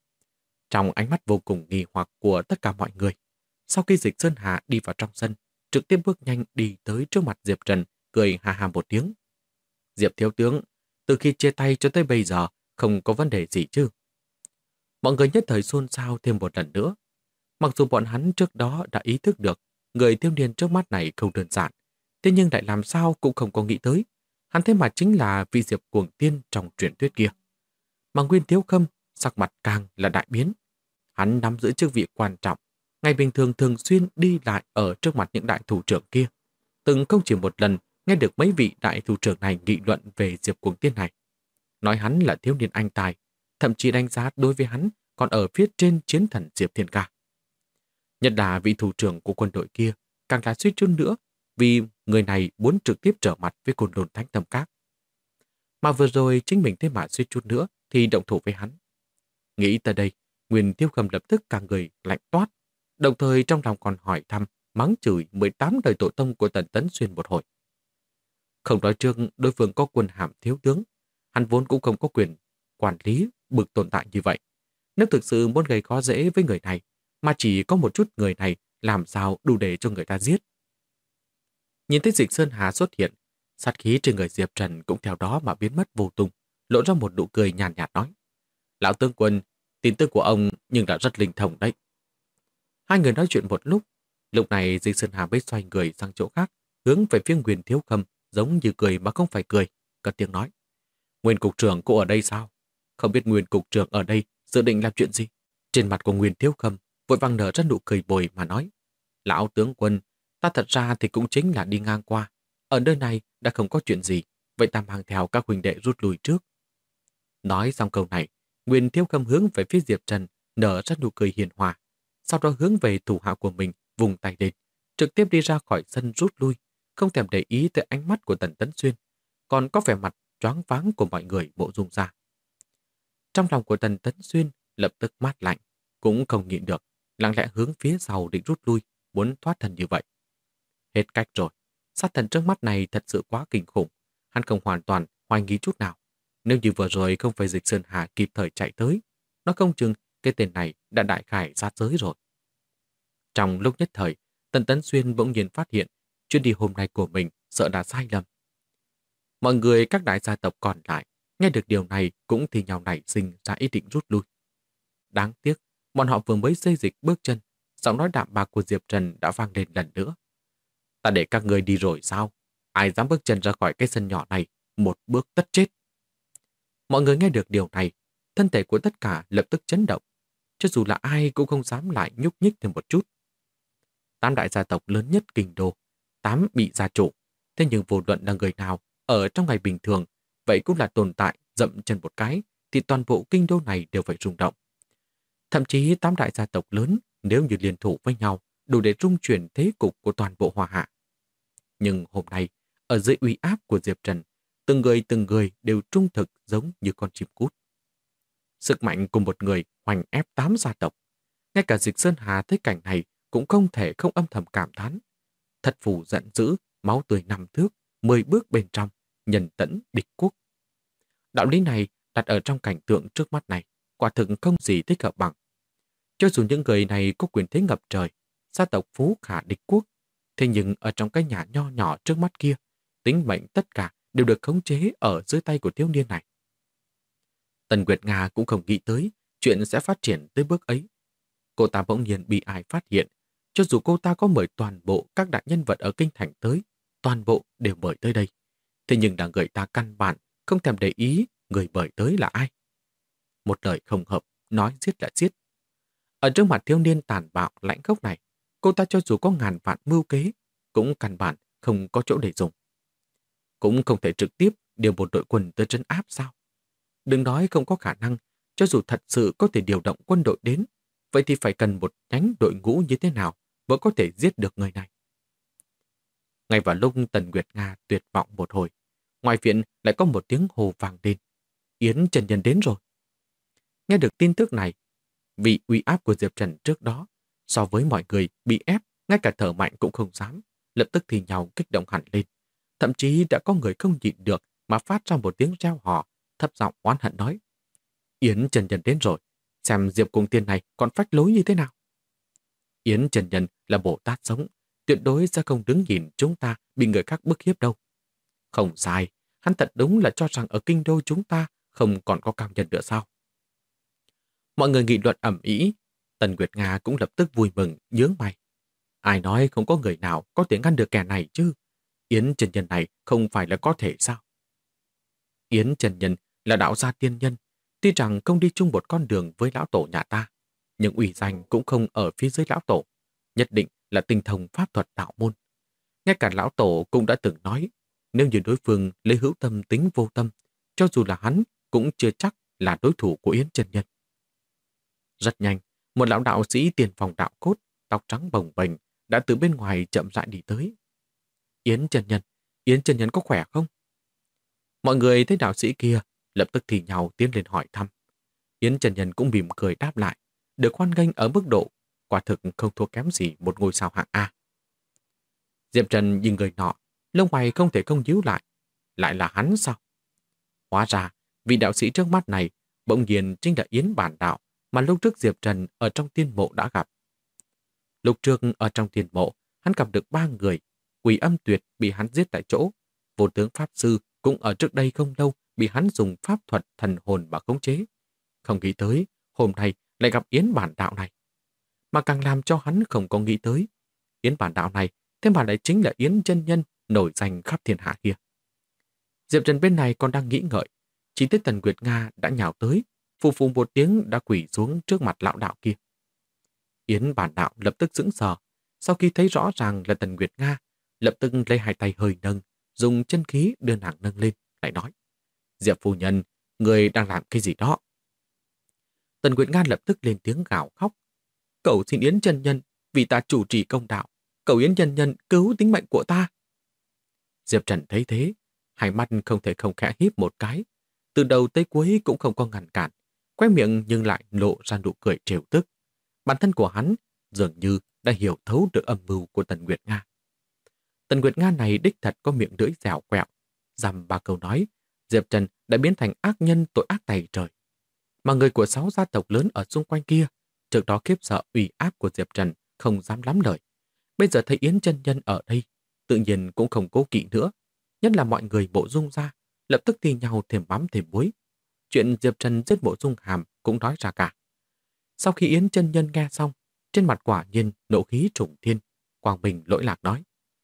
Trong ánh mắt vô cùng nghi hoặc của tất cả mọi người, sau khi Dịch Sơn Hà đi vào trong sân, trực tiếp bước nhanh đi tới trước mặt Diệp Trần, cười hà hà một tiếng. Diệp thiếu tướng, từ khi chia tay cho tới bây giờ, không có vấn đề gì chứ? Mọi người nhất thời xôn xao thêm một lần nữa. Mặc dù bọn hắn trước đó đã ý thức được người thiếu niên trước mắt này không đơn giản, thế nhưng lại làm sao cũng không có nghĩ tới. Hắn thế mà chính là vị Diệp Cuồng Tiên trong truyền thuyết kia. Mà Nguyên Thiếu Khâm sắc mặt càng là đại biến. Hắn nắm giữ chức vị quan trọng, ngày bình thường thường xuyên đi lại ở trước mặt những đại thủ trưởng kia. Từng không chỉ một lần nghe được mấy vị đại thủ trưởng này nghị luận về Diệp Cuồng Tiên này. Nói hắn là thiếu niên anh tài, thậm chí đánh giá đối với hắn còn ở phía trên chiến thần Diệp Thiên Ca. Nhất là vị thủ trưởng của quân đội kia càng là suýt chút nữa vì người này muốn trực tiếp trở mặt với Côn Lôn Thánh Tâm Các. Mà vừa rồi chính mình thế mà suýt chút nữa thì động thủ với hắn. Nghĩ tới đây, Nguyên Thiếu Khâm lập tức cả người lạnh toát, đồng thời trong lòng còn hỏi thăm, mắng chửi 18 đời tổ tông của Tần Tấn Xuyên một hồi. Không nói trước đối phương có quân hàm thiếu tướng, hắn vốn cũng không có quyền quản lý bực tồn tại như vậy. Nếu thực sự muốn gây khó dễ với người này, mà chỉ có một chút người này làm sao đủ để cho người ta giết. Nhìn thấy Dịch Sơn Hà xuất hiện, sát khí trên người Diệp Trần cũng theo đó mà biến mất vô tung, lộ ra một nụ cười nhàn nhạt nói. Lão tướng quân, tin tức của ông nhưng đã rất linh thông đấy. Hai người nói chuyện một lúc này Dịch Sơn Hà mới xoay người sang chỗ khác, hướng về phía Nguyên Thiếu Khâm, giống như cười mà không phải cười, cất tiếng nói. Nguyên cục trưởng cô ở đây sao? Không biết Nguyên cục trưởng ở đây dự định làm chuyện gì? Trên mặt của Nguyên Thiếu Khâm vội vàng nở ra nụ cười bồi mà nói. Lão tướng quân, ta thật ra thì cũng chính là đi ngang qua. Ở nơi này đã không có chuyện gì, vậy ta mang theo các huynh đệ rút lui trước. Nói xong câu này, Nguyên Thiếu Khâm hướng về phía Diệp Trần nở ra nụ cười hiền hòa, sau đó hướng về thủ hạ của mình vùng tay lên, trực tiếp đi ra khỏi sân rút lui, không thèm để ý tới ánh mắt của Tần Tấn Xuyên, còn có vẻ mặt choáng váng của mọi người Mộ Dung ra. Trong lòng của Tần Tấn Xuyên lập tức mát lạnh, cũng không nhịn được, lặng lẽ hướng phía sau định rút lui, muốn thoát thân như vậy. Hết cách rồi, sát thần trước mắt này thật sự quá kinh khủng, hắn không hoàn toàn hoài nghi chút nào. Nếu như vừa rồi không phải Dịch Sơn Hà kịp thời chạy tới, nó không chừng cái tên này đã đại khải sát giới rồi. Trong lúc nhất thời, Tần Tấn Xuyên bỗng nhiên phát hiện chuyến đi hôm nay của mình sợ đã sai lầm. Mọi người các đại gia tộc còn lại nghe được điều này cũng thì nhau nảy sinh ra ý định rút lui. Đáng tiếc, bọn họ vừa mới xây dịch bước chân, giọng nói đạm bạc của Diệp Trần đã vang lên lần nữa. Ta để các người đi rồi sao? Ai dám bước chân ra khỏi cái sân nhỏ này, một bước tất chết. Mọi người nghe được điều này, thân thể của tất cả lập tức chấn động. Cho dù là ai cũng không dám lại nhúc nhích thêm một chút. 8 đại gia tộc lớn nhất kinh đô, 8 bị gia chủ. Thế nhưng vô luận là người nào, ở trong ngày bình thường, vậy cũng là tồn tại dậm chân một cái, thì toàn bộ kinh đô này đều phải rung động. Thậm chí 8 đại gia tộc lớn, nếu như liên thủ với nhau, đủ để rung chuyển thế cục của toàn bộ Hoa Hạ. Nhưng hôm nay, ở dưới uy áp của Diệp Trần, từng người đều trung thực giống như con chim cút. Sức mạnh của một người hoành ép 8 gia tộc. Ngay cả Dịch Sơn Hà thấy cảnh này cũng không thể không âm thầm cảm thán. Thật phù giận dữ, máu tươi 5 thước, 10 bước bên trong, nhân tẫn địch quốc. Đạo lý này đặt ở trong cảnh tượng trước mắt này, quả thực không gì thích hợp bằng. Cho dù những người này có quyền thế ngập trời, gia tộc phú khả địch quốc, thế nhưng ở trong cái nhà nho nhỏ trước mắt kia, tính mệnh tất cả đều được khống chế ở dưới tay của thiếu niên này. Tần Nguyệt Nga cũng không nghĩ tới chuyện sẽ phát triển tới bước ấy. Cô ta bỗng nhiên bị ai phát hiện, cho dù cô ta có mời toàn bộ các đại nhân vật ở kinh thành tới, toàn bộ đều mời tới đây. Thế nhưng là người ta căn bản không thèm để ý người mời tới là ai. Một lời không hợp, nói giết là giết. Ở trước mặt thiếu niên tàn bạo lãnh khốc này, cô ta cho dù có ngàn vạn mưu kế, cũng căn bản không có chỗ để dùng. Cũng không thể trực tiếp điều một đội quân tới trấn áp sao. Đừng nói không có khả năng, cho dù thật sự có thể điều động quân đội đến, vậy thì phải cần một nhánh đội ngũ như thế nào mới có thể giết được người này. Ngay vào lúc Tần Nguyệt Nga tuyệt vọng một hồi, ngoài viện lại có một tiếng hô vang lên. Yến Chân Nhân đến rồi. Nghe được tin tức này, vì uy áp của Diệp Trần trước đó, so với mọi người bị ép, ngay cả thở mạnh cũng không dám, lập tức thì nhau kích động hẳn lên. Thậm chí đã có người không nhịn được mà phát ra một tiếng reo hò, thấp giọng oán hận nói: Yến Chân Nhân đến rồi, xem Diệp Cung Tiên này còn phách lối như thế nào. Yến Chân Nhân là Bồ Tát sống, tuyệt đối sẽ không đứng nhìn chúng ta bị người khác bức hiếp đâu. Không sai, hắn thật đúng là cho rằng ở kinh đô chúng ta không còn có cao nhân nữa sao. Mọi người nghị luận ầm ĩ, Tần Nguyệt Nga cũng lập tức vui mừng, nhướng mày. Ai nói không có người nào có thể ngăn được kẻ này chứ? Yến Chân Nhân này không phải là có thể sao? Yến Chân Nhân là đạo gia tiên nhân, tuy rằng không đi chung một con đường với lão tổ nhà ta, nhưng uy danh cũng không ở phía dưới lão tổ, nhất định là tinh thông pháp thuật đạo môn. Ngay cả lão tổ cũng đã từng nói, nếu như đối phương lấy hữu tâm tính vô tâm, cho dù là hắn cũng chưa chắc là đối thủ của Yến Chân Nhân. Rất nhanh, một lão đạo sĩ tiền phòng đạo cốt, tóc trắng bồng bềnh đã từ bên ngoài chậm rãi đi tới. Yến Chân Nhân có khỏe không? Mọi người thấy đạo sĩ kia lập tức thì nhau tiến lên hỏi thăm. Yến Chân Nhân cũng mỉm cười đáp lại, được hoan nghênh ở mức độ quả thực không thua kém gì một ngôi sao hạng A. Diệp Trần nhìn người nọ, lông mày không thể không nhíu lại là hắn sao? Hóa ra, vị đạo sĩ trước mắt này bỗng nhiên chính là Yến Bản Đạo mà lúc trước Diệp Trần ở trong tiên mộ đã gặp. Lúc trước ở trong tiên mộ, hắn gặp được 3 người, Quỷ Âm Tuyệt bị hắn giết tại chỗ, Vô Tướng Pháp Sư cũng ở trước đây không lâu bị hắn dùng pháp thuật thần hồn mà khống chế. Không nghĩ tới, hôm nay lại gặp Yến Bản Đạo này. Mà càng làm cho hắn không có nghĩ tới, Yến Bản Đạo này thế mà lại chính là Yến Chân Nhân nổi danh khắp thiên hạ kia. Diệp Trần bên này còn đang nghĩ ngợi, chỉ thấy Tần Nguyệt Nga đã nhào tới, phù phù một tiếng đã quỳ xuống trước mặt lão đạo kia. Yến Bản Đạo lập tức sững sờ, sau khi thấy rõ ràng là Tần Nguyệt Nga, lập tức lấy hai tay hơi nâng, dùng chân khí đưa nàng nâng lên, lại nói: Diệp phu nhân, người đang làm cái gì đó? Tần Nguyệt Nga lập tức lên tiếng gào khóc: Cầu xin Yến Chân Nhân, vì ta chủ trì công đạo, cầu Yến Chân Nhân cứu tính mệnh của ta. Diệp Trần thấy thế, hai mắt không thể không khẽ híp một cái, từ đầu tới cuối cũng không có ngăn cản, khóe miệng nhưng lại lộ ra nụ cười trêu tức. Bản thân của hắn dường như đã hiểu thấu được âm mưu của Tần Nguyệt Nga. Tần Nguyệt Nga này đích thật có miệng lưỡi dẻo quẹo, dăm ba câu nói, Diệp Trần đã biến thành ác nhân tội ác tày trời. Mà người của 6 gia tộc lớn ở xung quanh kia, trước đó khiếp sợ uy áp của Diệp Trần không dám lắm lời. Bây giờ thấy Yến Chân Nhân ở đây, tự nhiên cũng không cố kỵ nữa. Nhất là mọi người Mộ Dung ra, lập tức thi nhau thêm mắm thêm muối. Chuyện Diệp Trần giết Mộ Dung Hàm cũng nói ra cả. Sau khi Yến Chân Nhân nghe xong, trên mặt quả nhiên nộ khí trùng thiên, Quang Bình lỗi lạc nói: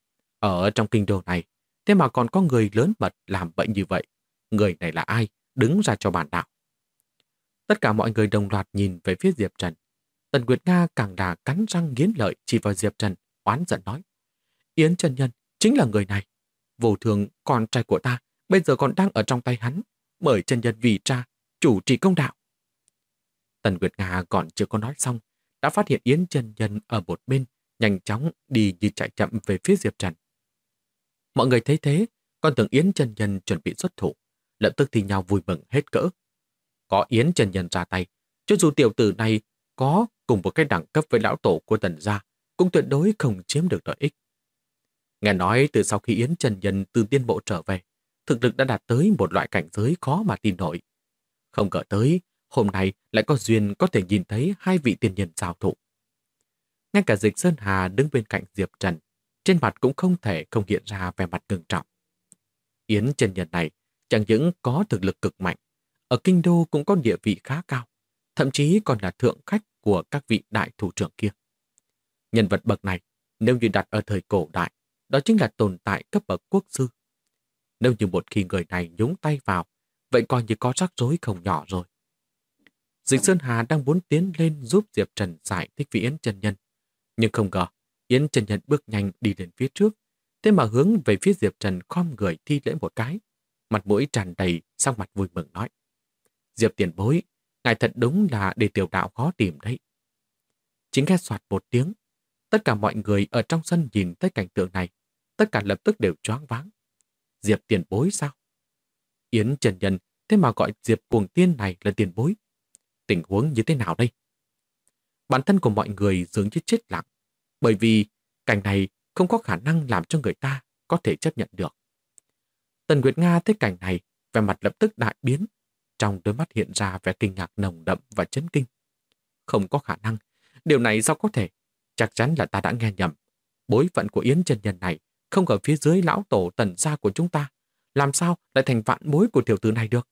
Ở trong kinh đô này, thế mà còn có người lớn mật làm bệnh như vậy. Người này là ai? Đứng ra cho bản đạo. Tất cả mọi người đồng loạt nhìn về phía Diệp Trần. Tần Nguyệt Nga càng là cắn răng nghiến lợi chỉ vào Diệp Trần, oán giận nói: Yến Chân Nhân chính là người này. Vô Thường, con trai của ta, bây giờ còn đang ở trong tay hắn. Mời Chân Nhân vì cha, chủ trì công đạo. Tần Nguyệt Nga còn chưa có nói xong, đã phát hiện Yến Chân Nhân ở một bên, nhanh chóng đi như chạy chậm về phía Diệp Trần. Mọi người thấy thế, còn tưởng Yến Chân Nhân chuẩn bị xuất thủ, lập tức thì nhau vui mừng hết cỡ. Có Yến Chân Nhân ra tay, cho dù tiểu tử này có cùng một cái đẳng cấp với lão tổ của Tần gia, cũng tuyệt đối không chiếm được lợi ích. Nghe nói từ sau khi Yến Chân Nhân từ tiên bộ trở về, thực lực đã đạt tới một loại cảnh giới khó mà tin nổi. Không ngờ tới, hôm nay lại có duyên có thể nhìn thấy hai vị tiên nhân giao thủ. Ngay cả Dịch Sơn Hà đứng bên cạnh Diệp Trần, trên mặt cũng không thể không hiện ra vẻ mặt ngưng trọng. Yến Chân Nhân này chẳng những có thực lực cực mạnh, ở kinh đô cũng có địa vị khá cao, thậm chí còn là thượng khách của các vị đại thủ trưởng kia. Nhân vật bậc này, nếu như đặt ở thời cổ đại, đó chính là tồn tại cấp bậc quốc sư. Nếu như một khi người này nhúng tay vào, vậy coi như có rắc rối không nhỏ rồi. Dịch Sơn Hà đang muốn tiến lên giúp Diệp Trần giải thích với Yến Chân Nhân, nhưng không ngờ Yến Chân Nhân bước nhanh đi đến phía trước, thế mà hướng về phía Diệp Trần khom người thi lễ một cái, mặt mũi tràn đầy, sắc mặt vui mừng nói: Diệp tiền bối, Ngài thật đúng là để tiểu đạo khó tìm đấy. Chính nghe soạt một tiếng, tất cả mọi người ở trong sân nhìn thấy cảnh tượng này, tất cả lập tức đều choáng váng. Diệp tiền bối sao? Yến Trần Nhân thế mà gọi Diệp Cuồng Tiên này là tiền bối. Tình huống như thế nào đây? Bản thân của mọi người dường như chết lặng, bởi vì cảnh này không có khả năng làm cho người ta có thể chấp nhận được. Tần Nguyệt Nga thấy cảnh này, vẻ mặt lập tức đại biến, trong đôi mắt hiện ra vẻ kinh ngạc nồng đậm và chấn kinh. Không có khả năng, điều này sao có thể? Chắc chắn là ta đã nghe nhầm. Bối phận của Yến Chân Nhân này không ở phía dưới lão tổ Tần gia của chúng ta, làm sao lại thành vạn bối của tiểu tử này được?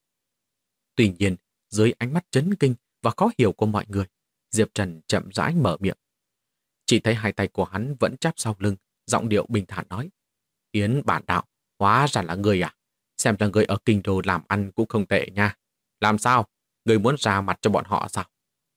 Tuy nhiên, dưới ánh mắt chấn kinh và khó hiểu của mọi người, Diệp Trần chậm rãi mở miệng. Chỉ thấy hai tay của hắn vẫn chắp sau lưng, giọng điệu bình thản nói: Yến bản đạo, hóa ra là người à? Xem ra người ở kinh đô làm ăn cũng không tệ nha. Làm sao? Người muốn ra mặt cho bọn họ sao?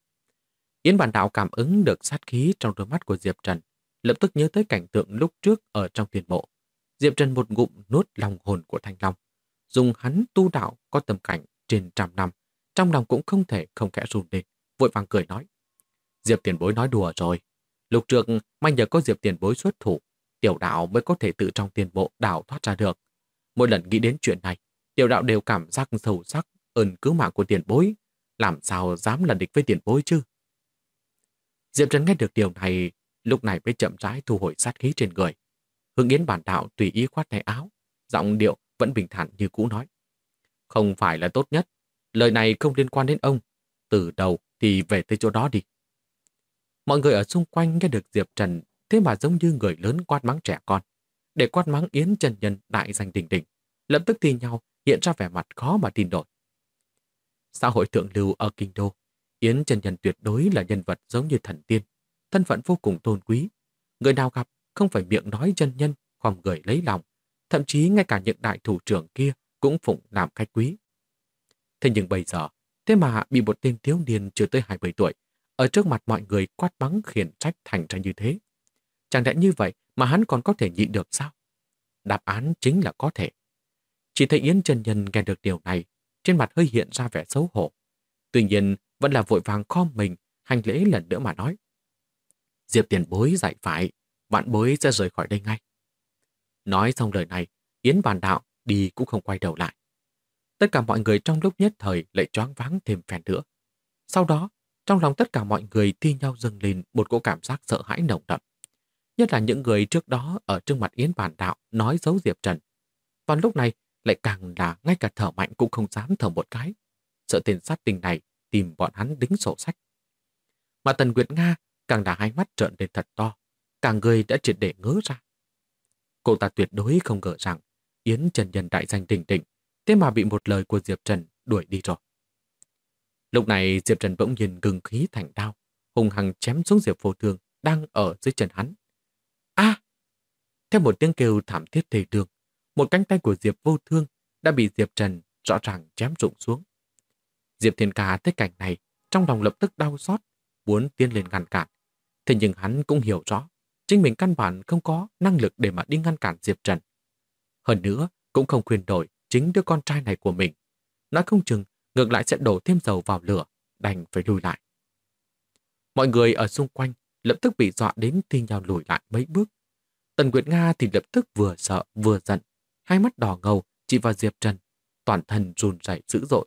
Yến bản đạo cảm ứng được sát khí trong đôi mắt của Diệp Trần, lập tức nhớ tới cảnh tượng lúc trước ở trong tiền mộ. Diệp Trần một ngụm nuốt lòng hồn của Thanh Long. Dùng hắn tu đạo có tầm cảnh trên 100 năm, trong lòng cũng không thể không khẽ run lên, vội vàng cười nói: Diệp tiền bối nói đùa rồi. Lúc trước may nhờ có Diệp tiền bối xuất thủ, tiểu đạo mới có thể tự trong tiền bộ đào thoát ra được. Mỗi lần nghĩ đến chuyện này, tiểu đạo đều cảm giác sâu sắc ơn cứu mạng của tiền bối. Làm sao dám là địch với tiền bối chứ? Diệp Trần nghe được điều này, lúc này mới chậm rãi thu hồi sát khí trên người. Hướng Yến bản đạo tùy ý khoát tay áo, giọng điệu vẫn bình thản như cũ nói: Không phải là tốt nhất, lời này không liên quan đến ông. Từ đầu thì về tới chỗ đó đi. Mọi người ở xung quanh nghe được Diệp Trần thế mà giống như người lớn quát mắng trẻ con. Để quát mắng Yến Chân Nhân đại danh đỉnh đỉnh, lập tức thì nhau hiện ra vẻ mặt khó mà tin nổi. Xã hội thượng lưu ở kinh đô, Yến Chân Nhân tuyệt đối là nhân vật giống như thần tiên, thân phận vô cùng tôn quý. Người nào gặp không phải miệng nói chân nhân, khom người lấy lòng, thậm chí ngay cả những đại thủ trưởng kia cũng phụng làm khách quý. Thế nhưng bây giờ, thế mà bị một tên thiếu niên chưa tới 20 tuổi, ở trước mặt mọi người quát mắng khiển trách thành ra như thế. Chẳng lẽ như vậy mà hắn còn có thể nhịn được sao? Đáp án chính là có thể. Chỉ thấy Yến Chân Nhân nghe được điều này, trên mặt hơi hiện ra vẻ xấu hổ. Tuy nhiên, vẫn là vội vàng khom mình, hành lễ lần nữa mà nói: Diệp tiền bối dạy phải, vạn bối sẽ rời khỏi đây ngay. Nói xong lời này, Yến bản đạo đi cũng không quay đầu lại. Tất cả mọi người trong lúc nhất thời lại choáng váng thêm phen nữa. Sau đó, trong lòng tất cả mọi người thi nhau dâng lên một cỗ cảm giác sợ hãi nồng đậm. Nhất là những người trước đó ở trước mặt Yến bản đạo nói xấu Diệp Trần. Còn lúc này lại càng là ngay cả thở mạnh cũng không dám thở một cái. Sợ tên sát tinh này tìm bọn hắn đính sổ sách. Mà Tần Nguyệt Nga càng đã hai mắt trợn lên thật to, cả người đã triệt để ngớ ra. Cô ta tuyệt đối không ngờ rằng Yến Trần Nhân đại danh đỉnh đỉnh, thế mà bị một lời của Diệp Trần đuổi đi rồi. Lúc này Diệp Trần bỗng nhiên ngừng khí thành đao, hùng hăng chém xuống Diệp Vô Thương đang ở dưới chân hắn. A! Theo một tiếng kêu thảm thiết thê lương, một cánh tay của Diệp Vô Thương đã bị Diệp Trần rõ ràng chém rụng xuống. Diệp Thiên Ca thấy cảnh này, trong lòng lập tức đau xót, muốn tiến lên ngăn cản. Thế nhưng hắn cũng hiểu rõ, chính mình căn bản không có năng lực để mà đi ngăn cản Diệp Trần. Hơn nữa, cũng không khuyên đổi chính đứa con trai này của mình. Nói không chừng, ngược lại sẽ đổ thêm dầu vào lửa, đành phải lùi lại. Mọi người ở xung quanh lập tức bị dọa đến thi nhau lùi lại mấy bước. Tần Nguyệt Nga thì lập tức vừa sợ vừa giận, hai mắt đỏ ngầu chỉ vào Diệp Trần, toàn thân run rẩy dữ dội.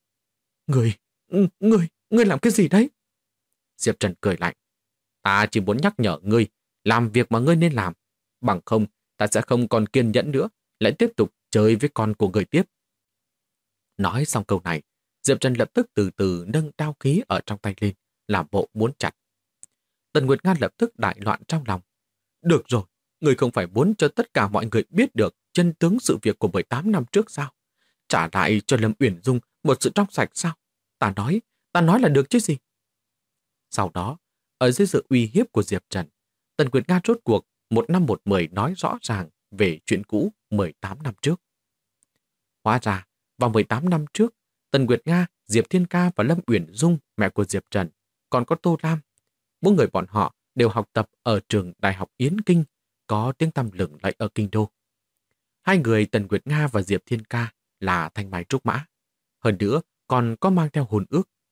Ngươi làm cái gì đấy? Diệp Trần cười lạnh. Ta chỉ muốn nhắc nhở ngươi, làm việc mà ngươi nên làm. Bằng không, ta sẽ không còn kiên nhẫn nữa, lại tiếp tục chơi với con của ngươi tiếp. Nói xong câu này, Diệp Trần lập tức từ từ nâng đao khí ở trong tay lên, làm bộ muốn chặt. Tần Nguyệt Nga lập tức đại loạn trong lòng. Được rồi, ngươi không phải muốn cho tất cả mọi người biết được chân tướng sự việc của 18 năm trước sao? Trả lại cho Lâm Uyển Dung một sự trong sạch sao? Ta nói là được chứ gì? Sau đó, ở dưới sự uy hiếp của Diệp Trần, Tần Nguyệt Nga rốt cuộc 1 năm 1 mười nói rõ ràng về chuyện cũ 18 năm trước. Hóa ra, vào 18 năm trước, Tần Nguyệt Nga, Diệp Thiên Ca và Lâm Uyển Dung, mẹ của Diệp Trần, còn có Tô Lam. Mỗi người bọn họ đều học tập ở trường Đại học Yến Kinh, có tiếng tăm lừng lẫy ở Kinh Đô. Hai người Tần Nguyệt Nga và Diệp Thiên Ca là thanh mai trúc mã. Hơn nữa, còn có mang theo hôn ước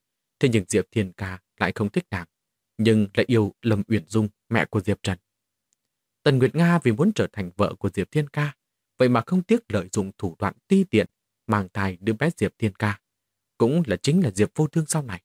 Thế nhưng Diệp Thiên Ca lại không thích nàng, nhưng lại yêu Lâm Uyển Dung, mẹ của Diệp Trần. Tần Nguyệt Nga vì muốn trở thành vợ của Diệp Thiên Ca, vậy mà không tiếc lợi dụng thủ đoạn ti tiện, mang thai đứa bé Diệp Thiên Ca, cũng chính là Diệp Vô Thương sau này.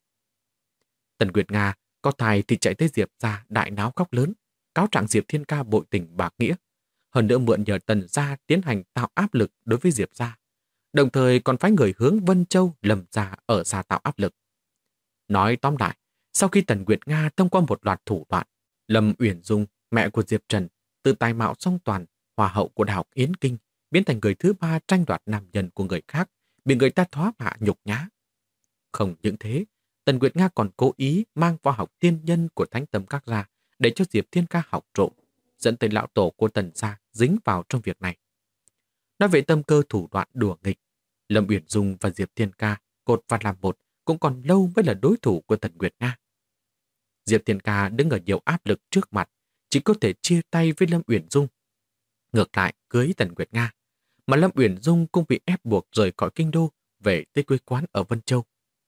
Tần Nguyệt Nga có thai thì chạy tới Diệp gia đại náo khóc lớn, cáo trạng Diệp Thiên Ca bội tình bạc nghĩa, hơn nữa mượn nhờ Tần gia tiến hành tạo áp lực đối với Diệp gia, đồng thời còn phái người hướng Vân Châu Lâm gia ở xa tạo áp lực. Nói tóm lại, sau khi Tần Nguyệt Nga thông qua một loạt thủ đoạn, Lâm Uyển Dung, mẹ của Diệp Trần, từ tài mạo song toàn, hòa hậu của Đại học Yến Kinh, biến thành người thứ ba tranh đoạt nam nhân của người khác, bị người ta thoá mạ nhục nhã. Không những thế, Tần Nguyệt Nga còn cố ý mang võ học tiên nhân của Thánh Tâm Các ra để cho Diệp Thiên Ca học trộm, dẫn tới lão tổ của Tần gia dính vào trong việc này. Nói về tâm cơ thủ đoạn đùa nghịch, Lâm Uyển Dung và Diệp Thiên Ca cột vào làm một cũng còn lâu mới là đối thủ của Tần Nguyệt Nga. Diệp Thiên Ca đứng ở nhiều áp lực trước mặt, chỉ có thể chia tay với Lâm Uyển Dung. Ngược lại cưới Tần Nguyệt Nga, mà Lâm Uyển Dung cũng bị ép buộc rời khỏi kinh đô về tới quê quán ở Vân Châu.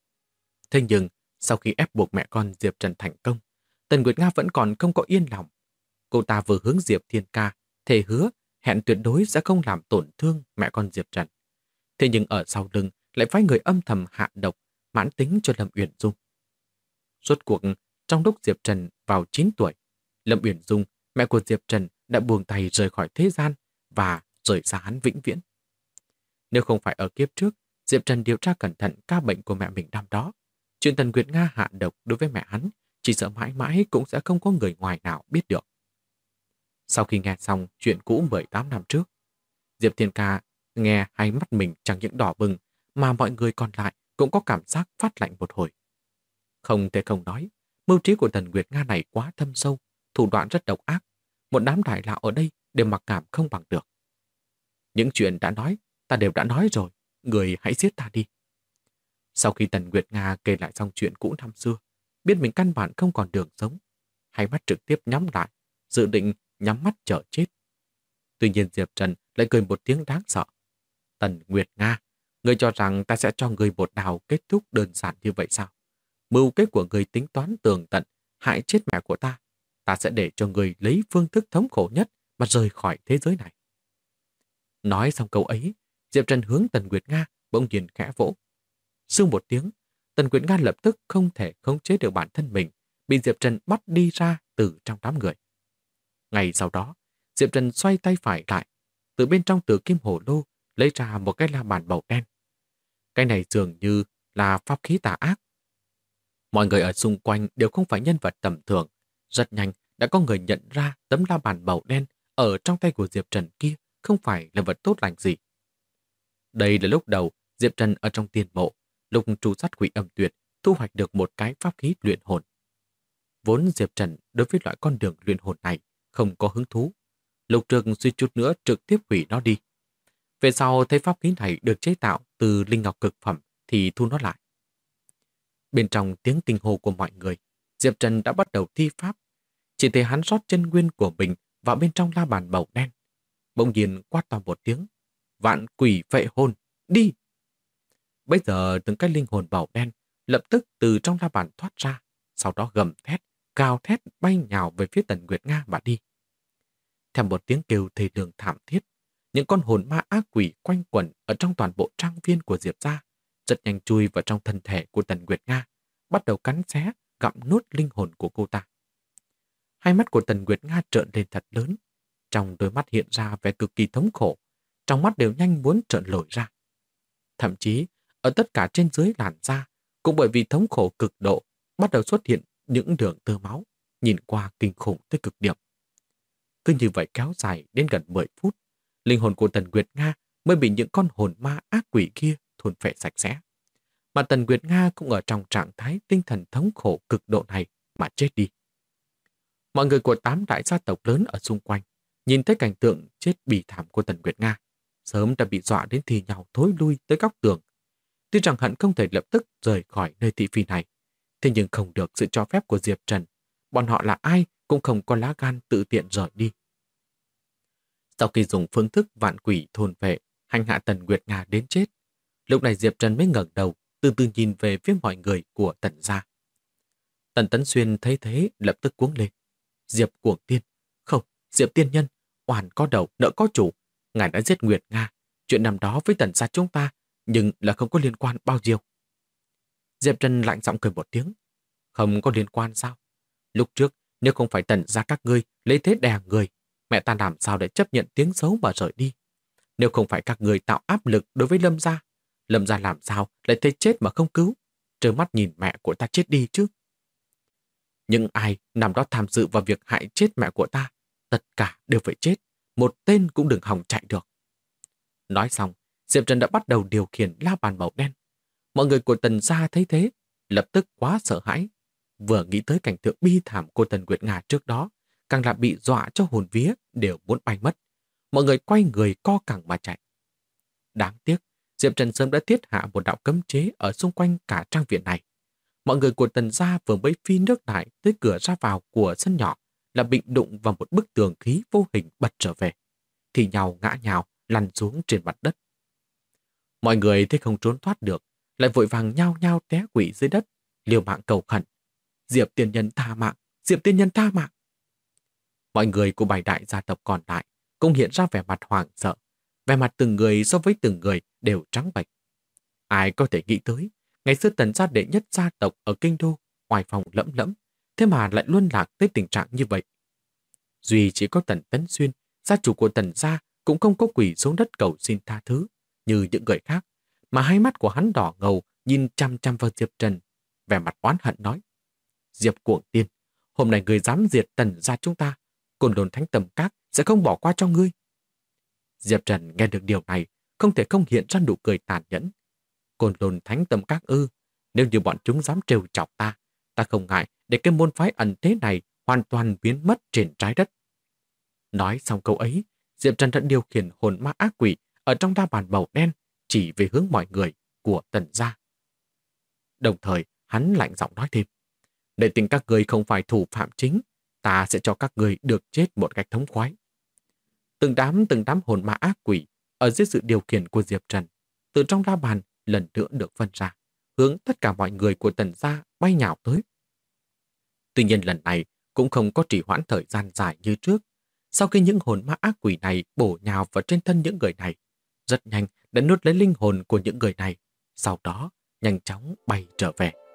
Thế nhưng, sau khi ép buộc mẹ con Diệp Trần thành công, Tần Nguyệt Nga vẫn còn không có yên lòng. Cô ta vừa hướng Diệp Thiên Ca thề hứa hẹn tuyệt đối sẽ không làm tổn thương mẹ con Diệp Trần. Thế nhưng ở sau lưng lại phái người âm thầm hạ độc mãn tính cho Lâm Uyển Dung. Rốt cuộc, trong lúc Diệp Trần vào 9 tuổi, Lâm Uyển Dung, mẹ của Diệp Trần, đã buông tay rời khỏi thế gian và rời xa hắn vĩnh viễn. Nếu không phải ở kiếp trước, Diệp Trần điều tra cẩn thận ca bệnh của mẹ mình năm đó, chuyện Tần Nguyệt Nga hạ độc đối với mẹ hắn, chỉ sợ mãi mãi cũng sẽ không có người ngoài nào biết được. Sau khi nghe xong chuyện cũ 18 năm trước, Diệp Thiên Ca nghe hai mắt mình chẳng những đỏ bừng, mà mọi người còn lại cũng có cảm giác phát lạnh một hồi. Không thể không nói, mưu trí của Tần Nguyệt Nga này quá thâm sâu, thủ đoạn rất độc ác. Một đám đại lão ở đây đều mặc cảm không bằng được. Những chuyện đã nói, ta đều đã nói rồi, người hãy giết ta đi. Sau khi Tần Nguyệt Nga kể lại xong chuyện cũ năm xưa, biết mình căn bản không còn đường sống, hai mắt trực tiếp nhắm lại, dự định nhắm mắt chờ chết. Tuy nhiên Diệp Trần lại cười một tiếng đáng sợ. Tần Nguyệt Nga, ngươi cho rằng ta sẽ cho ngươi một đào kết thúc đơn giản như vậy sao? Mưu kế của ngươi tính toán tường tận, hại chết mẹ của ta. Ta sẽ để cho ngươi lấy phương thức thống khổ nhất mà rời khỏi thế giới này. Nói xong câu ấy, Diệp Trần hướng Tần Nguyệt Nga bỗng nhiên khẽ vỗ. Sương một tiếng, Tần Nguyệt Nga lập tức không thể khống chế được bản thân mình, bị Diệp Trần bắt đi ra từ trong đám người. Ngày sau đó, Diệp Trần xoay tay phải lại, từ bên trong tử kim hồ lô lấy ra một cái la bàn màu đen. Cái này dường như là pháp khí tà ác. Mọi người ở xung quanh đều không phải nhân vật tầm thường. Rất nhanh đã có người nhận ra tấm la bàn màu đen ở trong tay của Diệp Trần kia không phải là vật tốt lành gì. Đây là lúc đầu Diệp Trần ở trong tiền mộ, lúc tru sát quỷ âm tuyệt thu hoạch được một cái pháp khí luyện hồn. Vốn Diệp Trần đối với loại con đường luyện hồn này không có hứng thú. Lục Trực suy chút nữa trực tiếp hủy nó đi. Về sau thấy pháp khí này được chế tạo từ linh ngọc cực phẩm thì thu nó lại. Bên trong tiếng kinh hô của mọi người, Diệp Trần đã bắt đầu thi pháp. Chỉ thấy hắn rót chân nguyên của mình vào bên trong la bàn màu đen. Bỗng nhiên quát to một tiếng: "Vạn quỷ phệ hồn, đi!" Bây giờ từng cái linh hồn màu đen lập tức từ trong la bàn thoát ra, sau đó gầm thét, gào thét bay nhào về phía Tần Nguyệt Nga mà đi. Theo một tiếng kêu thê lương thảm thiết, những con hồn ma ác quỷ quanh quẩn ở trong toàn bộ trang viên của Diệp gia rất nhanh chui vào trong thân thể của Tần Nguyệt Nga, bắt đầu cắn xé, gặm nuốt linh hồn của cô ta. Hai mắt của Tần Nguyệt Nga trợn lên thật lớn, trong đôi mắt hiện ra vẻ cực kỳ thống khổ, trong mắt đều nhanh muốn trợn lồi ra. Thậm chí, ở tất cả trên dưới làn da, cũng bởi vì thống khổ cực độ, bắt đầu xuất hiện những đường tơ máu, nhìn qua kinh khủng tới cực điểm. Cứ như vậy kéo dài đến gần 10 phút, linh hồn của Tần Nguyệt Nga mới bị những con hồn ma ác quỷ kia thôn phệ sạch sẽ. Mà Tần Nguyệt Nga cũng ở trong trạng thái tinh thần thống khổ cực độ này mà chết đi. Mọi người của 8 đại gia tộc lớn ở xung quanh nhìn thấy cảnh tượng chết bỉ thảm của Tần Nguyệt Nga, sớm đã bị dọa đến thì nhào thối lui tới góc tường. Tuy rằng hận không thể lập tức rời khỏi nơi thị phi này, thế nhưng không được sự cho phép của Diệp Trần, bọn họ là ai cũng không có lá gan tự tiện rời đi. Sau khi dùng phương thức vạn quỷ thôn vệ hành hạ Tần Nguyệt Nga đến chết, lúc này Diệp Trần mới ngẩng đầu, từ từ nhìn về phía mọi người của Tần gia. Tần Tấn Xuyên thấy thế lập tức cuống lên. Diệp Cuồng Tiên, không, Diệp tiên nhân, oan có đầu, nợ có chủ. Ngài đã giết Nguyệt Nga, chuyện năm đó với Tần gia chúng ta, nhưng là không có liên quan bao nhiêu. Diệp Trần lạnh giọng cười một tiếng. Không có liên quan sao? Lúc trước, nếu không phải Tần gia các ngươi lấy thế đè người, mẹ ta làm sao để chấp nhận tiếng xấu mà rời đi? Nếu không phải các người tạo áp lực đối với Lâm gia làm sao lại thấy chết mà không cứu, trơ mắt nhìn mẹ của ta chết đi chứ? Nhưng ai nằm đó tham dự vào việc hại chết mẹ của ta, tất cả đều phải chết, một tên cũng đừng hòng chạy được. Nói xong, Diệp Trần đã bắt đầu điều khiển la bàn màu đen. Mọi người của Tần gia thấy thế, lập tức quá sợ hãi. Vừa nghĩ tới cảnh tượng bi thảm của Tần Nguyệt Nga trước đó, càng là bị dọa cho hồn vía đều muốn bay mất. Mọi người quay người co cẳng mà chạy. Đáng tiếc, Diệp Trần sớm đã thiết hạ một đạo cấm chế ở xung quanh cả trang viện này. Mọi người của Tần gia vừa mới phi nước đại tới cửa ra vào của sân nhỏ là bị đụng vào một bức tường khí vô hình bật trở về, thì nhào ngã nhào lăn xuống trên mặt đất. Mọi người thấy không trốn thoát được, lại vội vàng nhao nhao té quỵ dưới đất, liều mạng cầu khẩn. Diệp tiên nhân tha mạng, Diệp tiên nhân tha mạng. Mọi người của bảy đại gia tộc còn lại cũng hiện ra vẻ mặt hoảng sợ, vẻ mặt từng người so với từng người đều trắng bệch. Ai có thể nghĩ tới, ngày xưa Tần gia đệ nhất gia tộc ở kinh đô, oai phong lẫm lẫm, thế mà lại luân lạc tới tình trạng như vậy. Duy chỉ có Tần Tấn Xuyên, gia chủ của Tần gia, cũng không có quỳ xuống đất cầu xin tha thứ như những người khác, mà hai mắt của hắn đỏ ngầu nhìn chăm chăm vào Diệp Trần, vẻ mặt oán hận nói: Diệp Cuồng Tiên, hôm nay người dám diệt Tần gia chúng ta, Côn Lôn Thánh Tầm Các sẽ không bỏ qua cho ngươi. Diệp Trần nghe được điều này, không thể không hiện ra nụ cười tàn nhẫn. Côn Lôn Thánh Tầm Các ư? Nếu như bọn chúng dám trêu chọc ta, ta không ngại để cái môn phái ẩn thế này hoàn toàn biến mất trên trái đất. Nói xong câu ấy, Diệp Trần đã điều khiển hồn ma ác quỷ ở trong đa bàn màu đen chỉ về hướng mọi người của Tần gia. Đồng thời, hắn lạnh giọng nói thêm: để tình các người không phải thủ phạm chính, ta sẽ cho các người được chết một cách thống khoái. Từng đám hồn ma ác quỷ ở dưới sự điều khiển của Diệp Trần, từ trong la bàn lần nữa được phân ra, hướng tất cả mọi người của Tần gia bay nhào tới. Tuy nhiên lần này cũng không có trì hoãn thời gian dài như trước. Sau khi những hồn ma ác quỷ này bổ nhào vào trên thân những người này, rất nhanh đã nuốt lấy linh hồn của những người này, sau đó nhanh chóng bay trở về.